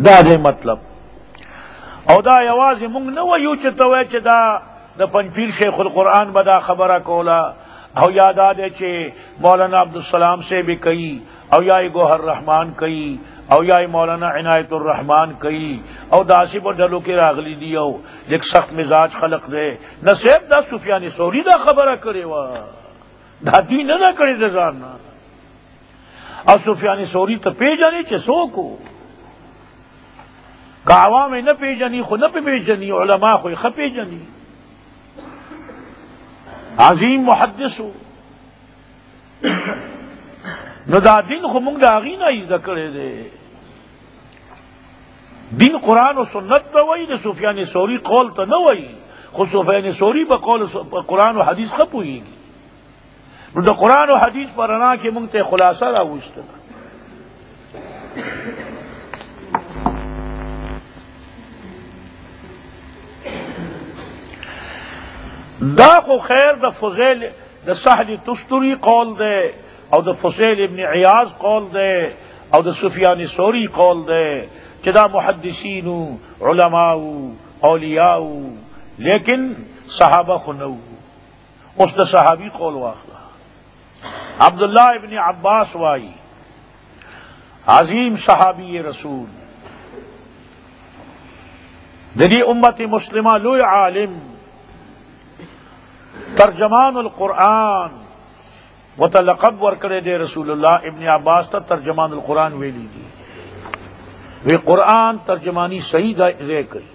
دا دې مطلب. او دا یوازې مونږ نه وایو چې ته وایې چې دا د پنځپیر شیخ القرآن به دا خبره کوله، او یادا دے چې مولانا عبدالسلام سے بھی کئی، او یا گوہر رحمان کئی، او یا مولانا عنایت الرحمان کئی، او داسی پر ڈلو کے راغلی دی، او لیک سخت مزاج خلق دے نصیب دا سفیان ثوری دا خبرہ کرے وا دا دوی نہ کرے دزارنا. او سفیان ثوری تو پی جانی چھ سو کو کہ عوام نہ پی جانی خو نہ پی جانی، علماء خو خپی جانی. عظیم محدث ہو نو دا دین خو مونږ دا غي نه ایزه کړی دی. دین قرآن و سنت ته وایي، د سفیان ثوری قول ته نه وایي. خو سفیان ثوری په قول قرآن و حدیث ښه پوهېږي. نو د قرآن و حدیث په رڼا کې مونږ ته خلاصه راوستله. دا خو خیر د فضیل د سهل تستری قول دے، او د فضیل ابن عیاض قول دے، او د سفیان ثوری قول دے کہ دا محدثین علماء اولیاء لیکن صحابہ خو نو. اس د صحابی قول واخلا. عبداللہ ابن عباس وائی، عظیم صحابی رسول، دلی امت مسلمہ لوی عالم، ترجمان القرآن وتلقب ورکڑے دے رسول اللہ ابن عباس تا ترجمان القرآن ویلی دی. وی قرآن ترجمانی صحیح دے کری.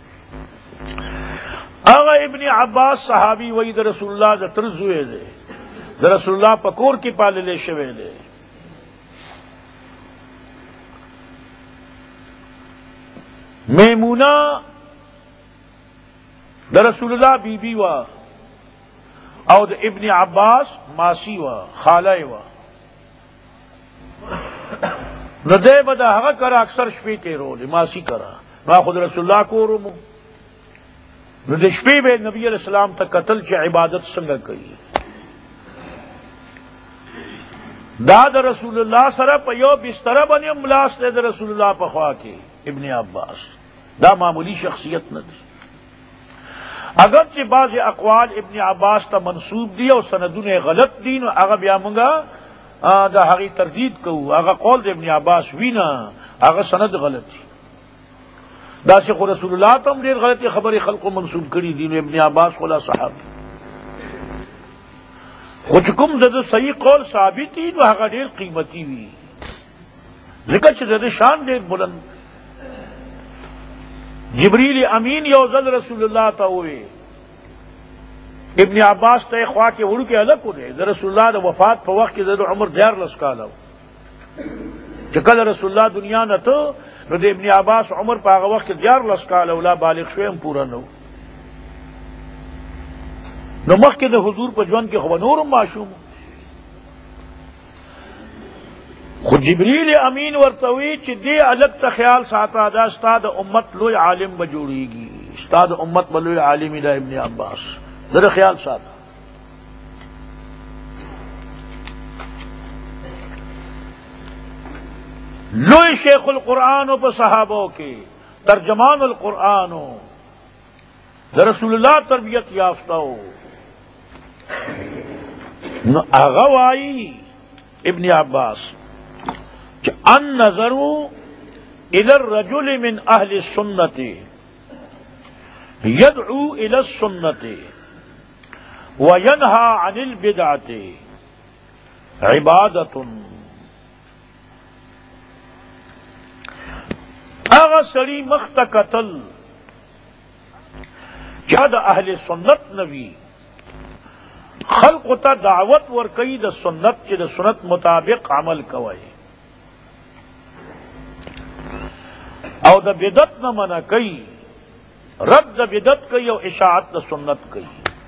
اغا ابن عباس صحابی وی دا رسول اللہ دا ترزوے دے، دا رسول اللہ پکور کی پالے لے شوے دے. میمونہ دا رسول اللہ بی بی وا، او دا ابن عباس ماسی وا، خالہ وا. نو دے بدا ہگا کرا اکثر شپی تیرو لے ماسی کرا ما خود رسول اللہ کو رمو. نو دے شپی بے نبی علیہ السلام تا قتل چی عبادت سنگا کئی. دا رسول اللہ سر پا یو بستر بنی ملاس دے دا رسول اللہ پا خواہ کے ابن عباس. دا معمولی شخصیت نہ دی. اگرچہ بعض اقوال ابن عباس تا منصوب دی اور سندون غلط دین اگر بیا منگا دا حقی تردید کو اگر قول دا ابن عباس وینا اگر سند غلط دی. دا سے خود رسول اللہ تم دیر غلطی خبر خلق و منصوب کری دین ابن عباس خلا صحاب خودکم زد صحیح قول ثابتی و اگر دیر قیمتی وی ذکر چھ زد شان دیر بلند. جبریل امین یوزل رسول اللہ تا ہوئے ابن عباس تا خواہ کے اڑ کے الگ ہوئے دا رسول اللہ دا وفات پا وقت کے زد عمر دیار لسکالا چکل رسول اللہ دنیا نہ تو نو دا ابن عباس عمر پا آغا وقت دیار لسکالا لا بالغ شویم پورا نو. نو مخ کے دا حضور پا جوان کے خواه نورم معشوم. خود جبریل امین ورتوی چی دی الگ تا خیال ساتا دا استاد امت لوی عالم بجوڑی گی، استاد امت بلوی عالمی دا ابن عباس در خیال ساتا. لوی شیخ القرآن و صحابوں کے ترجمان القرآن دا رسول اللہ تربیت یافتہ ہو. اغوائی ابن عباس ان نظروا الى الرجل من اہل السنت يدعو الى السنت وينهى عن البدعة عبادة. اغا سری مخت قتل جد اہل سنت نبی خلق تا دعوت ورکی دا سنت کی دا سنت مطابق عمل کوئے او دا بدت نہ منع کئی، رد دا بدت کئی او اشاعت دا سنت کئی.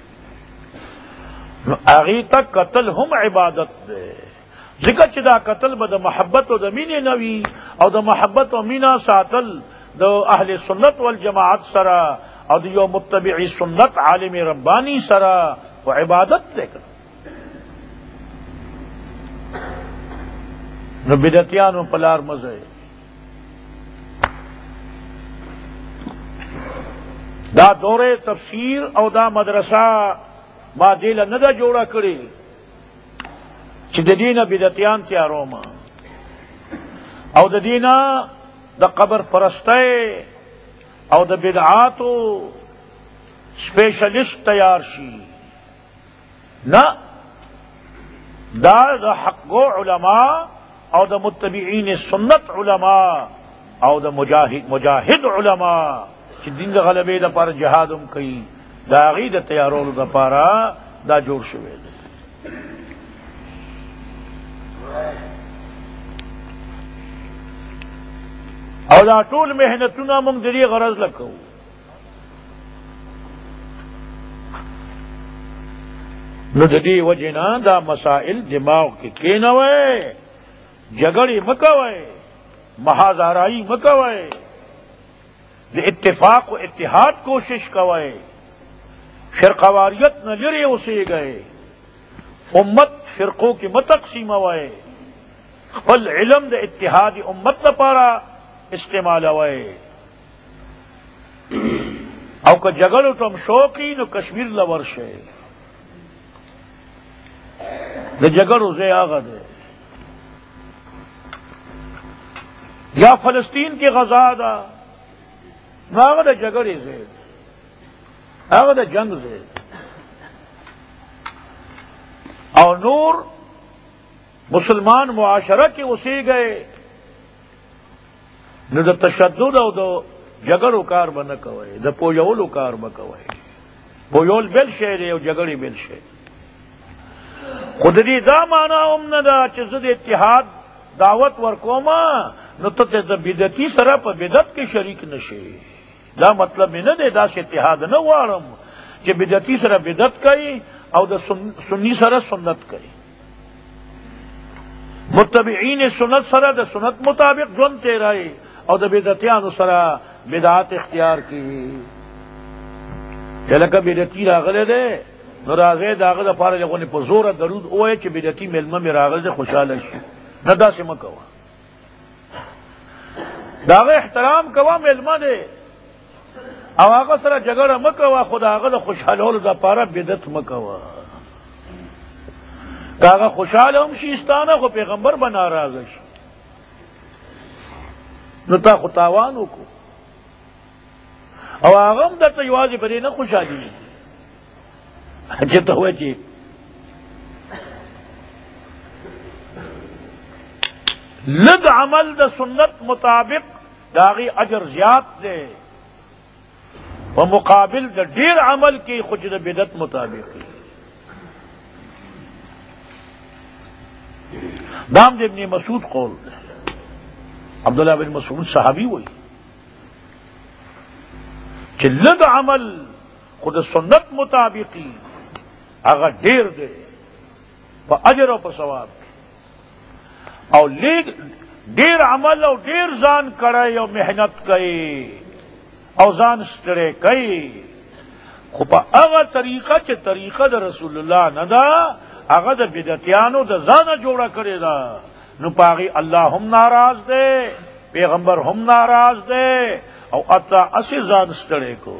اگی تک قتل ہم عبادت دے ذکر چدا قتل با دا محبت و دا مین نوی او دا محبت و مینا ساتل دا اہل سنت والجماعت سرا او دا یو متبعی سنت عالم ربانی سرا و عبادت دے کر. نو بدتیانو پلار مزے دا دور تفسیر او دا مدرسہ ما دیل نه دا جوړه کړي چې د دینه بدعتیان تیارو ما او د دینه د قبر پرسته او د بدعاتو سپیشلسٹ تیار شي نه دا د حقو علماء او د متبعین سنت علماء او د مجاهد علماء چې دین د غلبې لپاره جهاد هم کوي دا هغې د تیارولو لپاره دا جوړ شوی دی. او دا ټول محنتونه موږ د دې غرض له کوو نو د دې وجې نه دا مسائل دماغ کې کېنوئ، جګړې مه کوئ، محاذارایی مه کوئ، د اتفاق و اتحاد کوشش کوئ، فرقواریت نہ لرې اوسېږئ، امت فرقو کې مه تقسیموئ، خپل علم د اتحاد امت لپاره استعمالوئ. او که جګړو ته هم شوقي نو کشمیر له ورشئ. د جګړو ځای هغه دی یا فلسطین کې غزا ده نو هغه د جګړې ځای دی، هغه د جنگ ځای دی. او نور مسلمان معاشره کې اوسېږئ نو د تشدد او د جګړو کار به نه کوئ، د پویولو کار به کوئ. پویول بل شی دی او جګړې بل شی. خو د دې دا معنا هم نه ده چې زه د اتحاد دعوت ورکوم نو ته د بدعتي سره په بدعت کې شریک نشي. دا مطلب مې نه دی، داسې اتحاد نه غواړم چې بدعتي سره بدعت کوي او د سنی سره سنت کوي. متبعین سنت سره د سنت مطابق ژوند تېروي او د بدعتیانو سره بدعت اختیار کوي. چې لکه بدعتي راغلی دی نو راځئ د هغه دپاره لغونې په زوره درود ووایه چې بدعتي مېلمه مې راغلی دی خوشحاله شي. نه داسې مه کوه، د هغه احترام کوه، مېلمه دی او هغه سره جګړه مه کوه، خو د هغه د خوشحالولو دپاره بدعت مه کوه. که هغه خوشحاله هم شي ستانه خو پیغمبر به ناراضه شي نو تا خو تاوان وکړو او هغه هم درته یوازې په دې نه خوشحالېږي چې ته وایې چې لږ عمل د سنت مطابق د هغې اجر زیات دی په مقابل د ډېر عمل کې خو چې د بدعت مطابق دی. دام د ابن مسعود قول دی. عبداللہ بن مسعود صحابی وی چې لږ عمل خو د سنت مطابقي هغه ډېر دی په اجر او په ثواب کې، او ډېر عمل او ډېر ځان کړی او محنت کوي او ځان ستړی کوي خو په هغه طریقه چې طریقه د رسول الله نه ده، هغه د بدعتیانو د ځانه جوړه کړې ده، نو په هغې الله هم ناراض دی، پیغمبر هم ناراض دی او اتا اسې ځان ستړی کو.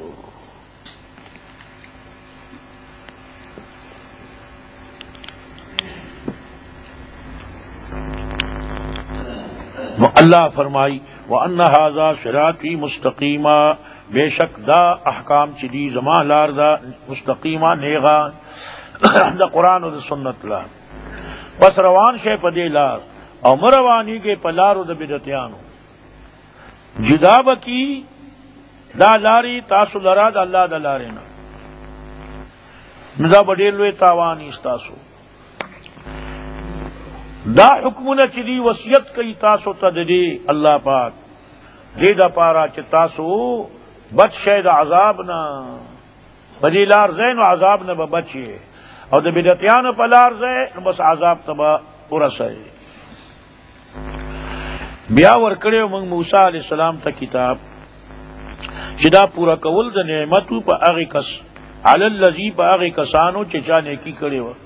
نو اللہ فرمائی وَأَنَّ هَذَا صِرَاطِي مُسْتَقِيمًا، بے شک دا احکام چی دی زمان لار دا مستقیما نیغا دا قرآن و دا سنت لار. پس روان شے پا دے لار او مروانی کے پا لارو دا بدعتیانو جدا بکی دا لاری تاسو لرا دا اللہ دا لارنا ندا بڑیلوے تاوانی استاسو. دا حکمونه چې دی وصیت کوي تاسو ته د دې الله پاک دې د پاره چې تاسو بچ شئ د عذاب نه، په دې لار ځئ نو عذاب نه به بچئ او د بدعتیانو په لار ځئ نو بس عذاب ته به ورسئ. بیا ورکړی موږ موسی علیہ السلام ته کتاب چې دا پورا کول د نعمتو په هغې کس علی الذی په هغې کسانو چې چا نیکي کړې وه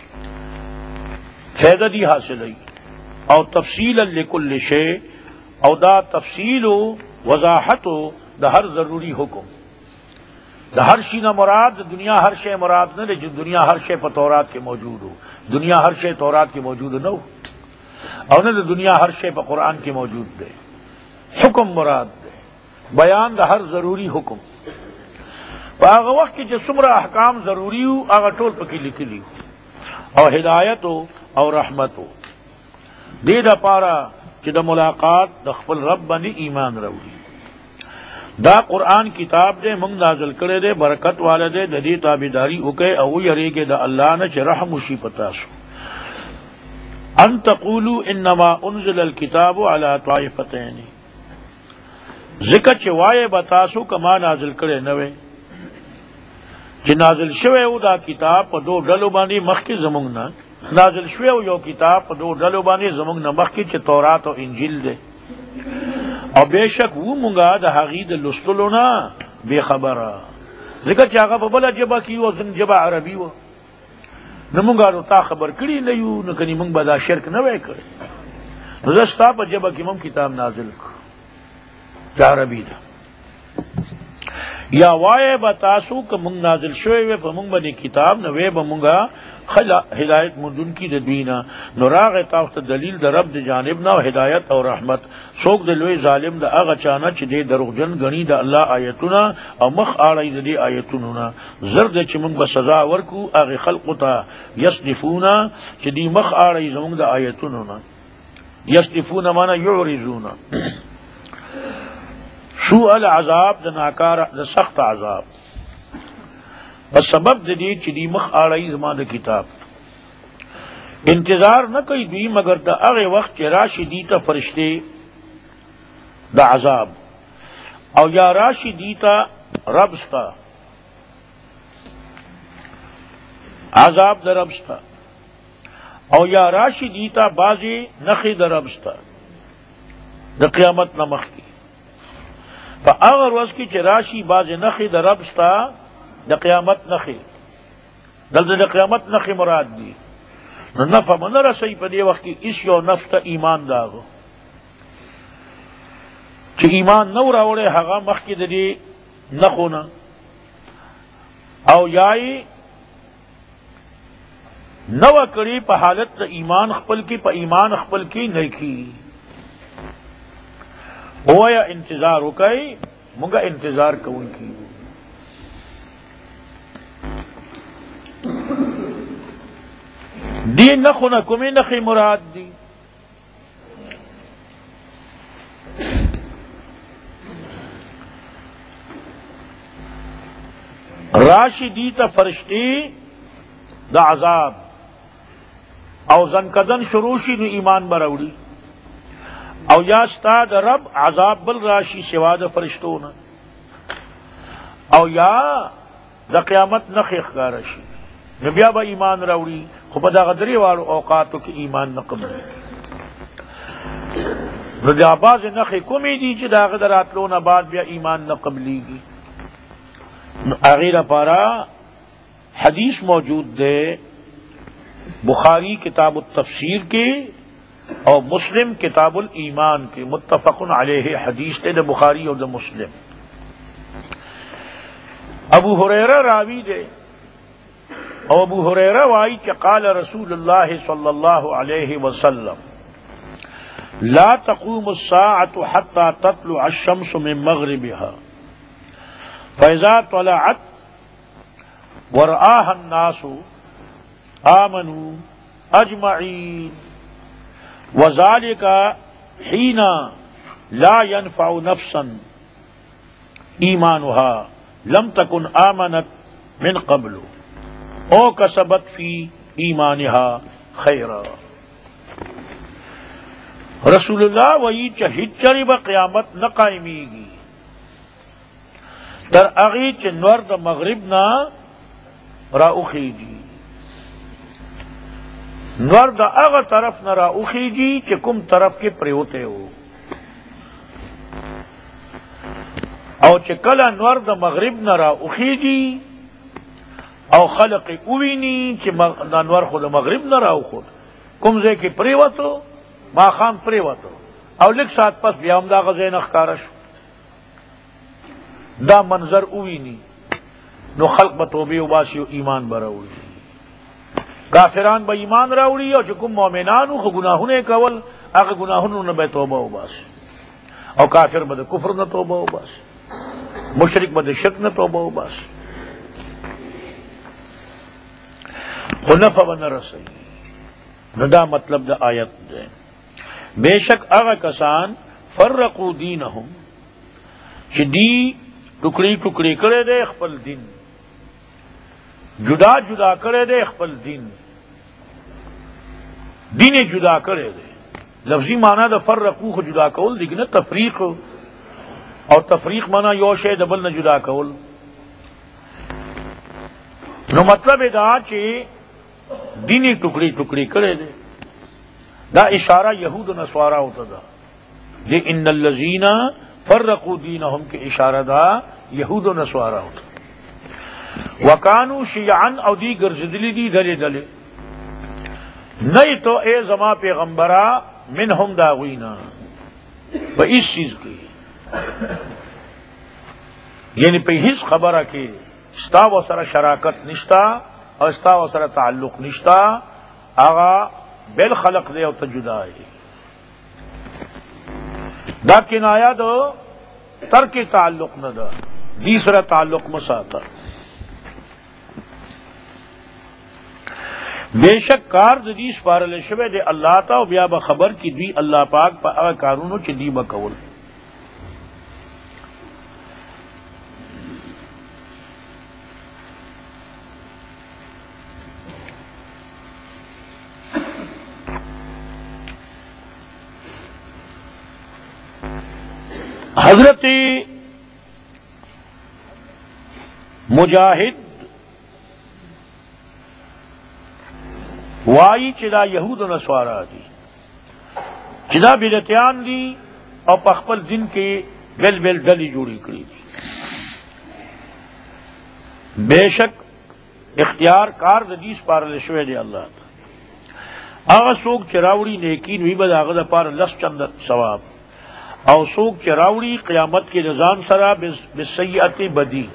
فیضہ دی حاصل او تفصیلا لکل شے او دا تفصیل و وضاحت دا ہر ضروری حکم دا ہر شی نہ مراد دنیا ہر شے مراد نہ دے جو دنیا ہر شے پر تورات کے موجود ہو، دنیا ہر شے تورات کے موجود نہ ہو، اور نہ دنیا ہر شے پر قرآن کے موجود دے، حکم مراد دے، بیان دا ہر ضروری حکم آغا وقت کی جسمرہ احکام ضروری ہو آغا ٹول پکی لکلی ہو، اور ہدایت ہو اور رحمت ہو دے دا پارا کہ دا ملاقات دا خپل رب بنی ایمان روڑی دا قرآن کتاب دے منگ نازل کرے دے برکت والے دے دی تابیداری اکے او یری کے دا اللہ نے چھ رحم وشی پتاسو ان تقولو انما انزل الكتاب علی طائفتین ذکر چھ وائے بتاسو کما نازل کرے نوے چھ نازل شوے او دا کتاب پا دو ڈلو باندی مخی زمونگنا نازل شوے او یو کتاب پا دو ڈلو باندی زمونگنا مخی چھ تورات و انجیل دے اور بے شک وہ منگا دا حقید لستلونا بے خبرہ ذکر چاہا پا بلا جبا کیو زن جبا عربی و نمونگا رو تا خبر کری نیو نکنی منگ بدا شرک نوے کرے نزستا پا جبا کی مم کتاب نازل کر چا عربی دا یا وائے بتاسو کہ منگ نازل شوئے وے پا منگ بنی کتاب نوے با منگا ہدایت مندن کی ددوینا نراغ تاوت دلیل در رب جانبنا و ہدایت اور رحمت سوک دلوی ظالم دا اغا چانا چی دے دروغجن گنی دا اللہ آیتنا او مخ آرائی دا دے آیتنونا زرد چی منگ بسزا ورکو اغی خلقتا یصدفونا چی دی مخ آرائی زمونگ دا آیتنونا یصدفونا مانا یعرزونا سوء العذاب دا ناکار دا سخت عذاب بس سبب دی چی دی مخ آرائی زمان دا کتاب انتظار نہ کئی دوی مگر دا اغی وقت چی راشی دیتا فرشتے دا عذاب او یا راشی دیتا ربستا عذاب دا ربستا او یا راشی دیتا بازی نخی دا ربستا دا قیامت نمخ کی فا اگر وز کی چی راشی بازی نخی دا ربستا دا قیامت نخی دل دا قیامت نخی مراد دی نفع من رسی پا دے وقت کی اس یو نفتا ایمان داغو چی ایمان نو راوڑے حقا مخی دے نخونا او یائی نو کری پا حالت دا ایمان خپل کی پا ایمان خپل کی نیکی ہوا یا انتظار ہو کئی منگا انتظار کون کی دی نخونا کمی نخی مراد دی راشی دیتا فرشتی دا عذاب او زنکدن شروشی نو ایمان براوڑی او یا ستا دا رب عذاب بل راشی سوا دا فرشتونا او یا دا قیامت نخی اخکارشی نبیا با ایمان راوڑی خوب دا غدری والو اوقاتو کی ایمان نقبل رجا باز نخی کمی دی چی دا غدرات لونا بعد بیا ایمان نقبلی گی اغیر پارا حدیث موجود دے بخاری کتاب التفسیر کے اور مسلم کتاب الایمان کے متفق علیہ حدیث دے بخاری اور دے مسلم ابو ہریرہ راوی دے او ابو ہریرہ وائی کہ قال رسول اللہ صلی اللہ علیہ وسلم لا تقوم الساعة حتى تطلع الشمس من مغربها فإذا طلعت ورآها الناس آمنوا أجمعين وذلك حين لا ينفع نفسا إيمانها لم تكن آمنت من قبل او کسبت فی ایمانها خیرا رسول اللہ وہی چہچری با قیامت نہ قائمی گی در اغی چنور دا مغرب نا راؤخی جی نور دا اغا طرف نہ راؤخی جی چکم طرف کے پریوتے ہو او چکلا نور دا مغرب نہ راؤخی جی او خلق اوینی چی نانور خود مغرب نہ راو خود کمزے کی پریوتو ما خام پریوتو او لکھ ساتھ پس بیام دا غزین اخکارش دا منظر اوینی نو خلق به توبه وباسي او ایمان به راوړي. کافران به ایمان راوړي او چې کوم مؤمنانو خو ګناهونه کول هغه ګناهونو نه به توبه وباسي، او کافر به د کفر نه توبه وباسي، مشرک به د شرک نه توبه وباسي، خو نفع به نه رسوي. نو دا مطلب د آیت دی. بے شک هغه کسان فرقوا دینهم چې دی ټوکړي ټوکړي کړي دی خپل دین، جدا جدا کړي دی خپل دین، دین جدا کړي دی. لفظی معنی د فرقو خو جدا کول دی نه تفریق، او تفریق معنی یو شی د بل نه جدا کول. نو مطلب دا چې دینی ټوکړي ټوکړي کړي دی. دا اشارہ یہود و نصارا ہوتا دا دی ان الذین فرقوا دینہم کے اشارہ دا یہود و نصارا ہوتا. وکانو شیعا او دی گرزدلی دی دلے دلے نہیں تو اے زما پیغمبرا منہم داغینا پہ اس چیز کی، یعنی پہ ہس خبرہ کی استا و سر شراکت نشتا اور استا و سر تعلق نشتا، آغا بل خلق دے او تجدا ہے. دا کنایا دو ترک تعلق نہ دا دوسرا تعلق مساتا. بے شک کار ددیس پارل شوے دے اللہ تا او بیا بخبر کی دی اللہ پاک پا اغا کارونو چی دی بکول. حضرت مجاہد وائی چدا یہود و نصارا دی چدا بدعتیان دی اور پخپل دن کے بیل بیل ڈلی جوڑی کری دی. بے شک اختیار کار ددیس پار لشوے دے اللہ تا آغا سوک چراوڑی نیکین وی بد آغا دا پار لس چند ثواب، او سوک چراوڑی قیامت کے نظام سرا بسیئت بدی،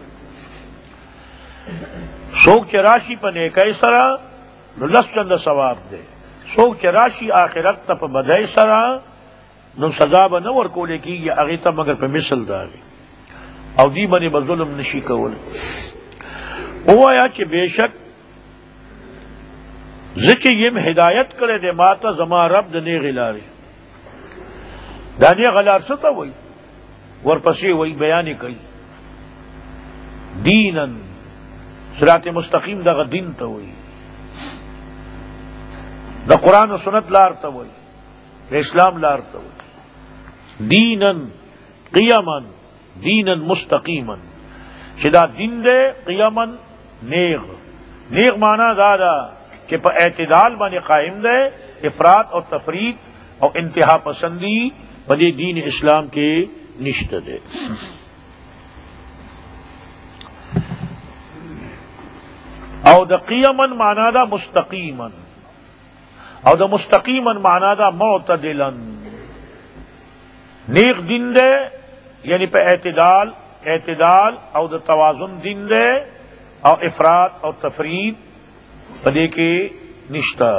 سوک چراشی پا نیکای سرا نو لس چند ثواب دے، سوک چراشی آخرت تا پا بدائی سرا نو سزا با نور کولے کی یا اغیتا مگر پا مثل داری او دی بنی بظلم نشی کول. او آیا چھ بے شک زچے یم ہدایت کرے دے ماتا زما رب دنے غلاری دانی غلار ستا وئی ورپسی وئی بیانی کئی دینن صراط مستقیم دا دین تا وئی دا قرآن و سنت لار تا وئی دا اسلام لار تا وئی دینن قیمن دینن مستقیمن چدا دین دے قیمن نیغ نیغ مانا دادا کہ پا اعتدال بانے قائم دے، افراط اور تفریط اور انتہا پسندی بدے دین اسلام کے نشت دے. او دا قیمن مانا دا مستقیمن، او دا مستقیمن مانا دا معتدلن. نیک دین دے یعنی پہ اعتدال او دا توازن دین دے او افراط اور تفریط پدے کے نشتا.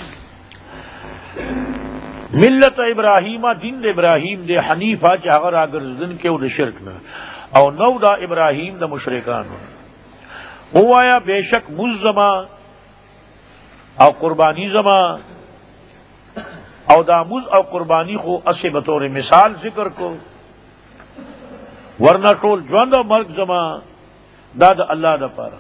ملت ابراہیمہ دین دے ابراہیم دے حنیفہ چاگر آگر زدن کے او دا شرک نا او نو دا ابراہیم دا مشرکان او آیا بے شک مزما او قربانی زما او دا مز او قربانی کو اسے بطور مثال ذکر کو، ورنہ ٹول جوند و مرگ زما دا دا اللہ دا پارا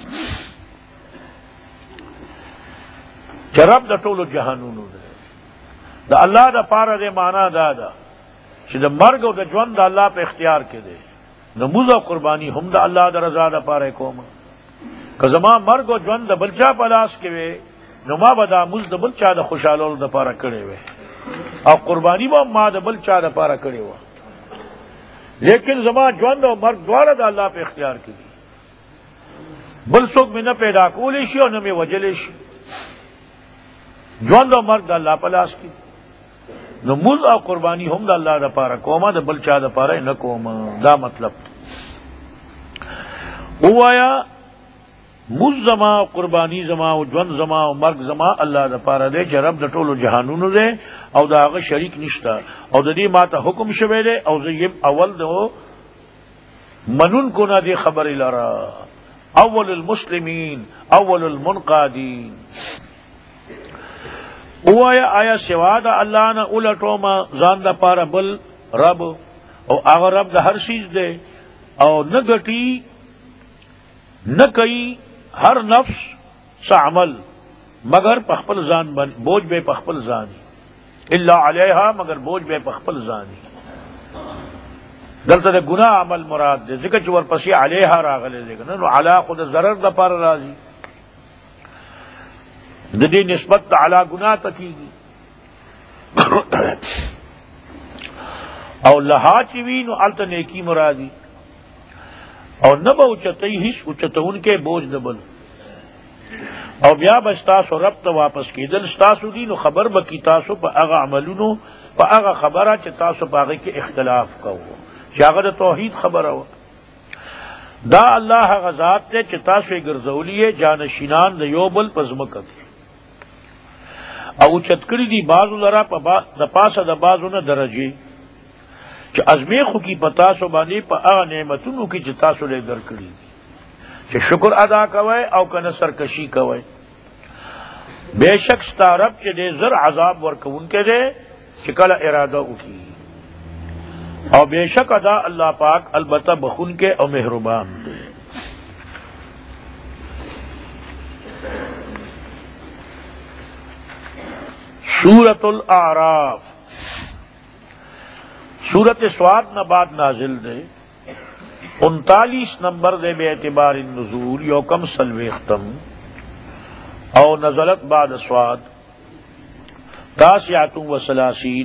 چرب دا ٹول جہانونو دا دا اللہ دا پارا دے مانا دا دا چھ دا مرگ و دا جوند دا اللہ پہ اختیار کے دے نموز و قربانی ہم دا اللہ دا رضا دا پارا کوما کہ زما مرگ و جوند دا بلچا پلاس کے وے نما بدا مز دا بلچا دا خوشحالول دا پارا کڑے وے اور قربانی با ما دا بلچا دا پارا کڑے ہوا، لیکن زما جوند و مرگ دوارا دا اللہ پہ اختیار کے دی بل سوک میں نہ پیدا کولیشی اور نہ میں وجلیشی جوند و مرگ دا اللہ پلاس کی نو مز او قربانی ہم دا اللہ دا پارا کوما دا بل چا دا پارا نہ کوما. دا مطلب او آیا مز زما قربانی زما او ژوند زما او مرګ زما الله د پاره دی چې رب د ټولو جهانونو دی او د هغه شریک نشته او د دې ماته حکم شوی دی او زه یم اول دو منون کو نه دی خبر لرا اول المسلمین اول المنقادین اوایا آیا سوا د الله نه الټوما ځان د پاره بل رب او هغه رب د هر شیز دی او نه ګټي نہ کئی ہر نفس سا عمل مگر پخپل زان بن بوجھ بے پخپل زانی الا علیہا مگر بوجھ بے پخپل زانی دلتا دے گناہ عمل مراد دے ذکر چور پسی علیہا راغلے دے گا نو علا خود ضرر دا پار رازی دی نسبت دا علا گناہ تکی گی او لہا چوی نو علتا نیکی مرادی اور نہ با اچتئی ہش اچتون کے بوجھ نبل اور بیا بستاسو رب تا واپس کی دل ستاسو دی نو خبر بکی تاسو پا اغا عملونو پا اغا خبرہ چا تاسو پا اغا کے اختلاف کا ہوا چاگر توحید خبر ہوا دا اللہ غزات تے چا تاسو گرزولیے جانشینان دا یوبل پزمکت او اچتکری دی بازو لرا دا پاسا دا بازو نا درجی چې ازمیخو کی پتاسو باندې په هغه نعمتونو کې چې تاسو له درکړي چې شکر ادا کوئ او کنه سرکشي کوئ بے شک ستا رب چې دې زر عذاب ورکوونکی دی چې کله اراده وکړي او بے شک ادا اللہ پاک البتہ بخونکے او مہربان دی سورۃ الاعراف سورت سواد نہ بعد نازل دے 39 نمبر دے بے اعتبار النزول یوکم سلویختم او نزلت بعد سواد 39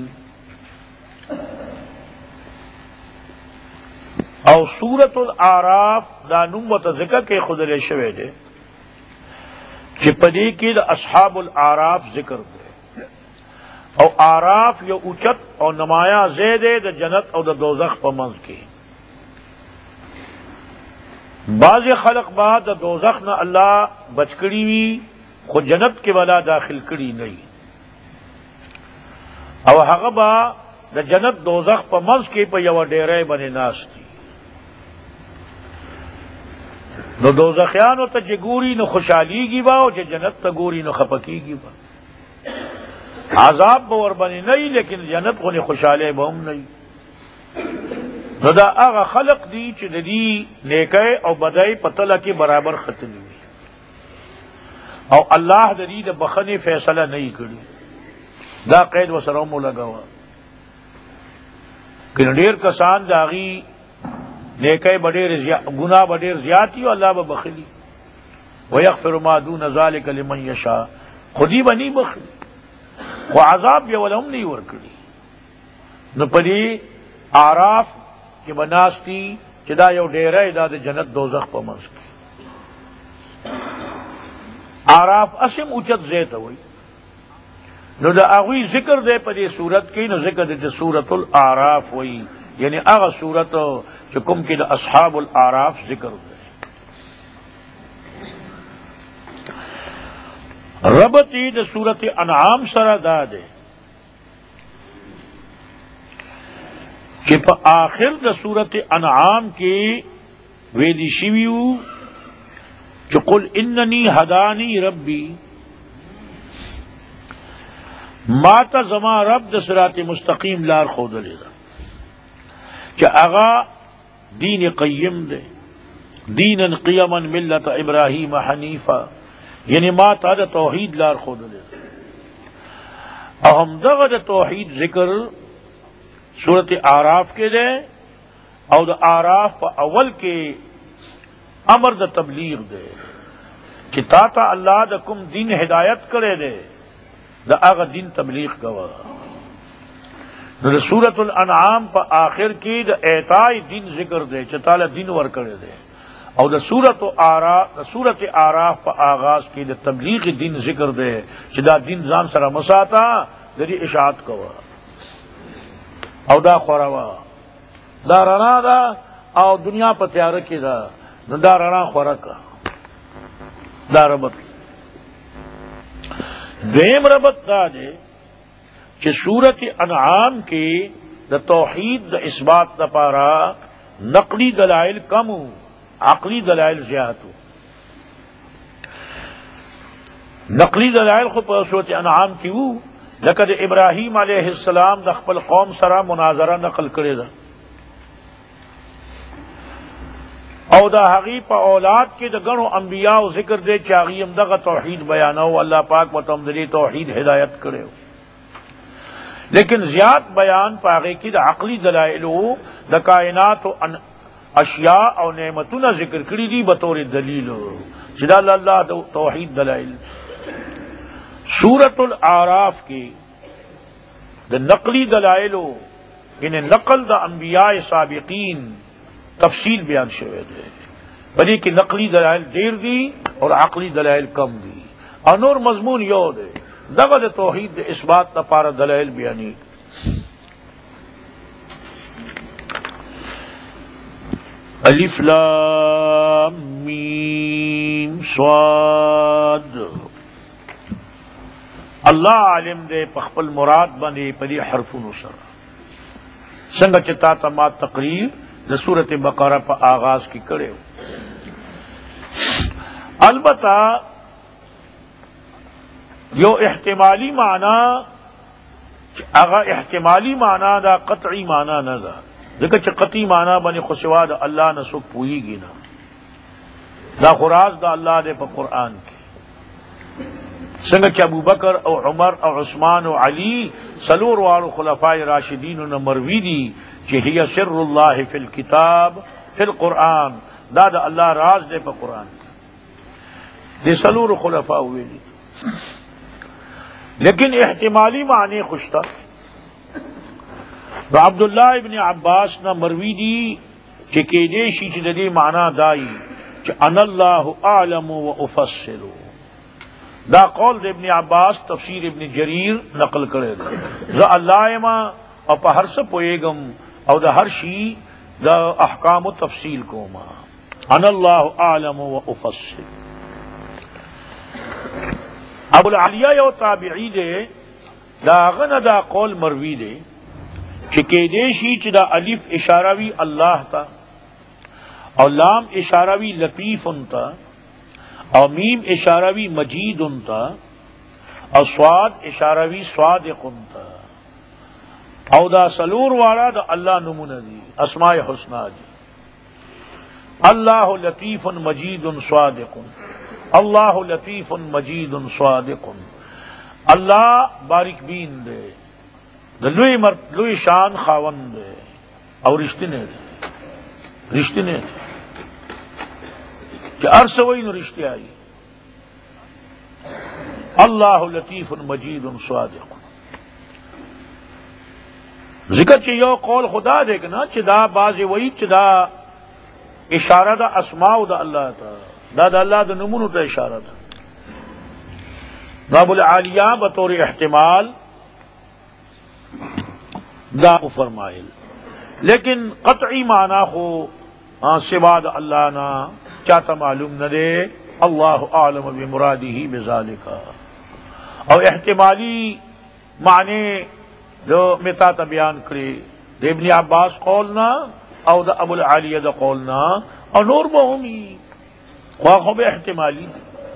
او سورت الاعراف دا نمت ذکر کے خدلے شوے دے کہ پدی کی دا اصحاب الاعراف ذکر دے او آراف یو اوچت او نمایاں زید د جنت او د دوزخ په منځ کې بعض خلق بعد د دوزخ نه الله بچکړي وي خو جنت کې ولا داخل کړي نه او هغه با د جنت دوزخ په منځ کې په یو ډیرې باندې ناشتي نو دوزخیانو ته چې ګوري نو خوشحاليږي با او چې جنت ته ګوري نو خپکیږي با عذاب بور بنی نہیں لیکن جنت کو خوشحالے بہم نہیں ندا آغا خلق دی چدی نیکے او بدائی پتلا کے برابر ختم ہوئی او اللہ دری د بخنی فیصلہ نہیں کری دا قید و سروم لگا ہوا کہ ڈیر کسان داغی نیکے بڑیر گناہ بڑیر زیادتی و اللہ بخلی ویغفر ما دون ذالک لمن یشاء خودی بنی بخلی وہ عذاب یہ ولہم نہیں ورکڑی نو پدی آراف کے بناستی چدا یو ڈیرہ دا دے جنت دوزخ پا منز کی آراف اسم اچت زیت ہوئی نو دا اغوی ذکر دے پدی صورت کی نو ذکر دے سورت الاعراف ہوئی یعنی اغا صورت چکم کی دا اصحاب الاعراف ذکر دے ربطی د سورت انعام سره دا ده چې په آخر د سورت انعام کې ویلی شویو چې قل اننی هدانی ربی ما ته زما رب د صراط مستقیم لار ښودلې ده چې هغه دین قیم ده دینا قیما ملت ابراہیم حنیفا یعنی ما تا دا توحید لار خود دے او ہم دغه دا توحید ذکر سورت اعراف کے دے او دا اعراف پا اول کے امر دا تبلیغ دے کہ تا اللہ دا کم دین ہدایت کرے دے دا اغا دین تبلیغ گوا دا سورت الانعام پا آخر کی دا اعطائی دین ذکر دے چتالا دین ور کرے دے اور دا سورت اعراف پا آغاز کی دا تبلیغ دین ذکر دے چدا دین زان سرا مساتا دری اشاعت کوا او دا خوروا دا رنا دا او دنیا پا تیار کی دا رنا خورکا دا ربط دویم ربط دا دے کہ سورت انعام کے دا توحید دا اثبات دا پارا نقلی دلائل کم ہو، عقلی دلائل زیادہ ہو. نقلی دلائل خو پر سورت انعام کی ہو لقد ابراہیم علیہ السلام دا خپل قوم سرا مناظرہ نقل کرے دا او دا حقی پا اولاد کے دا گنو انبیاء و ذکر دے چاہی ام دا توحید بیانو اللہ پاک و تمدری توحید ہدایت کرے ہو. لیکن زیاد بیان پاگے کی دا عقلی دلائلو دا کائنات و اشیاء او نعمتنا ذکر کری دی بطور دلیلو جدا اللہ توحید دلائل. سورت الاعراف کی دا نقلی دلائلو انہیں نقل دا انبیاء سابقین تفصیل بیان شوے دے بلی کی نقلی دلائل دیر دی اور عقلی دلائل کم دی اور نور مضمون یو دے دغه د توحید د اثبات لپاره دلایل بیانی. الف لام میم صاد. اللہ عالم دے پخپل مراد بنے پدی حرفونو سره څنګه چې تا ته ما تقریر د سورۃ بقرہ په آغاز کې کړو. البتہ یو احتمالی معنی اغا احتمالی معنی دا قطعی معنی نہ دا ذکر چ قطعی معنی بنی خسوا دا اللہ نہ سو پوئی گی نا دا خراز دا اللہ دے پا قرآن کی سنگ چ ابو بکر او عمر او عثمان او علی سلور والو خلفاء راشدین نہ مروی دی کہ ہی سر اللہ فی الکتاب فی القرآن دا دا اللہ راز دے پا قرآن کی دے سلور خلفاء ہوئے دی. لیکن احتمالی معنی خوش تھا تو عبداللہ ابن عباس نہ مروی دی کہ دیشی چدی معنی دائی کہ ان اللہ اعلم و افسر دا قول دے ابن عباس تفسیر ابن جریر نقل کرے دا اللہ ما اور پا ہر سب پوئیگم او دا ہر شی دا احکام و تفصیل کو ما ان اللہ اعلم و افسر. ابو العالیہ یو تابعی دے دا غن دا قول مروی دے کہ دیشی چ دا الف اشاروی اللہ تا اور لام اشاروی لطیف تا اور میم اشاروی مجید تا اور صاد اشاروی صادق تا او دا سلور والا دا اللہ نمونہ دی اسماء حسنہ دی. اللہ لطیف مجید صادق اللہ لطیف مجید صادق. اللہ باریک بین دے لوی شان خاون دے اور رشتنے دے رشتنے دے کہ عرص وہی نو رشتے آئی. اللہ لطیف مجید صادق. ذکر چی یو قول خدا دے کہ نا چدا باز وہی چدا اشارہ دا اسماء دا اللہ تا دا اللہ دا نمونو تا اشارہ تھا. ابو العالیہ بطور احتمال دا فرمائل لیکن قطعی معنی خو سوا دا اللہ نا چاہتا معلوم نہ دے اللہ اعلم بمرادہ بذالک. اور احتمالی معنی جو متا تا بیان کرے دا ابن عباس قولنا او دا ابو العالیہ دا قولنا اور نور بہمی خواہ احتمالی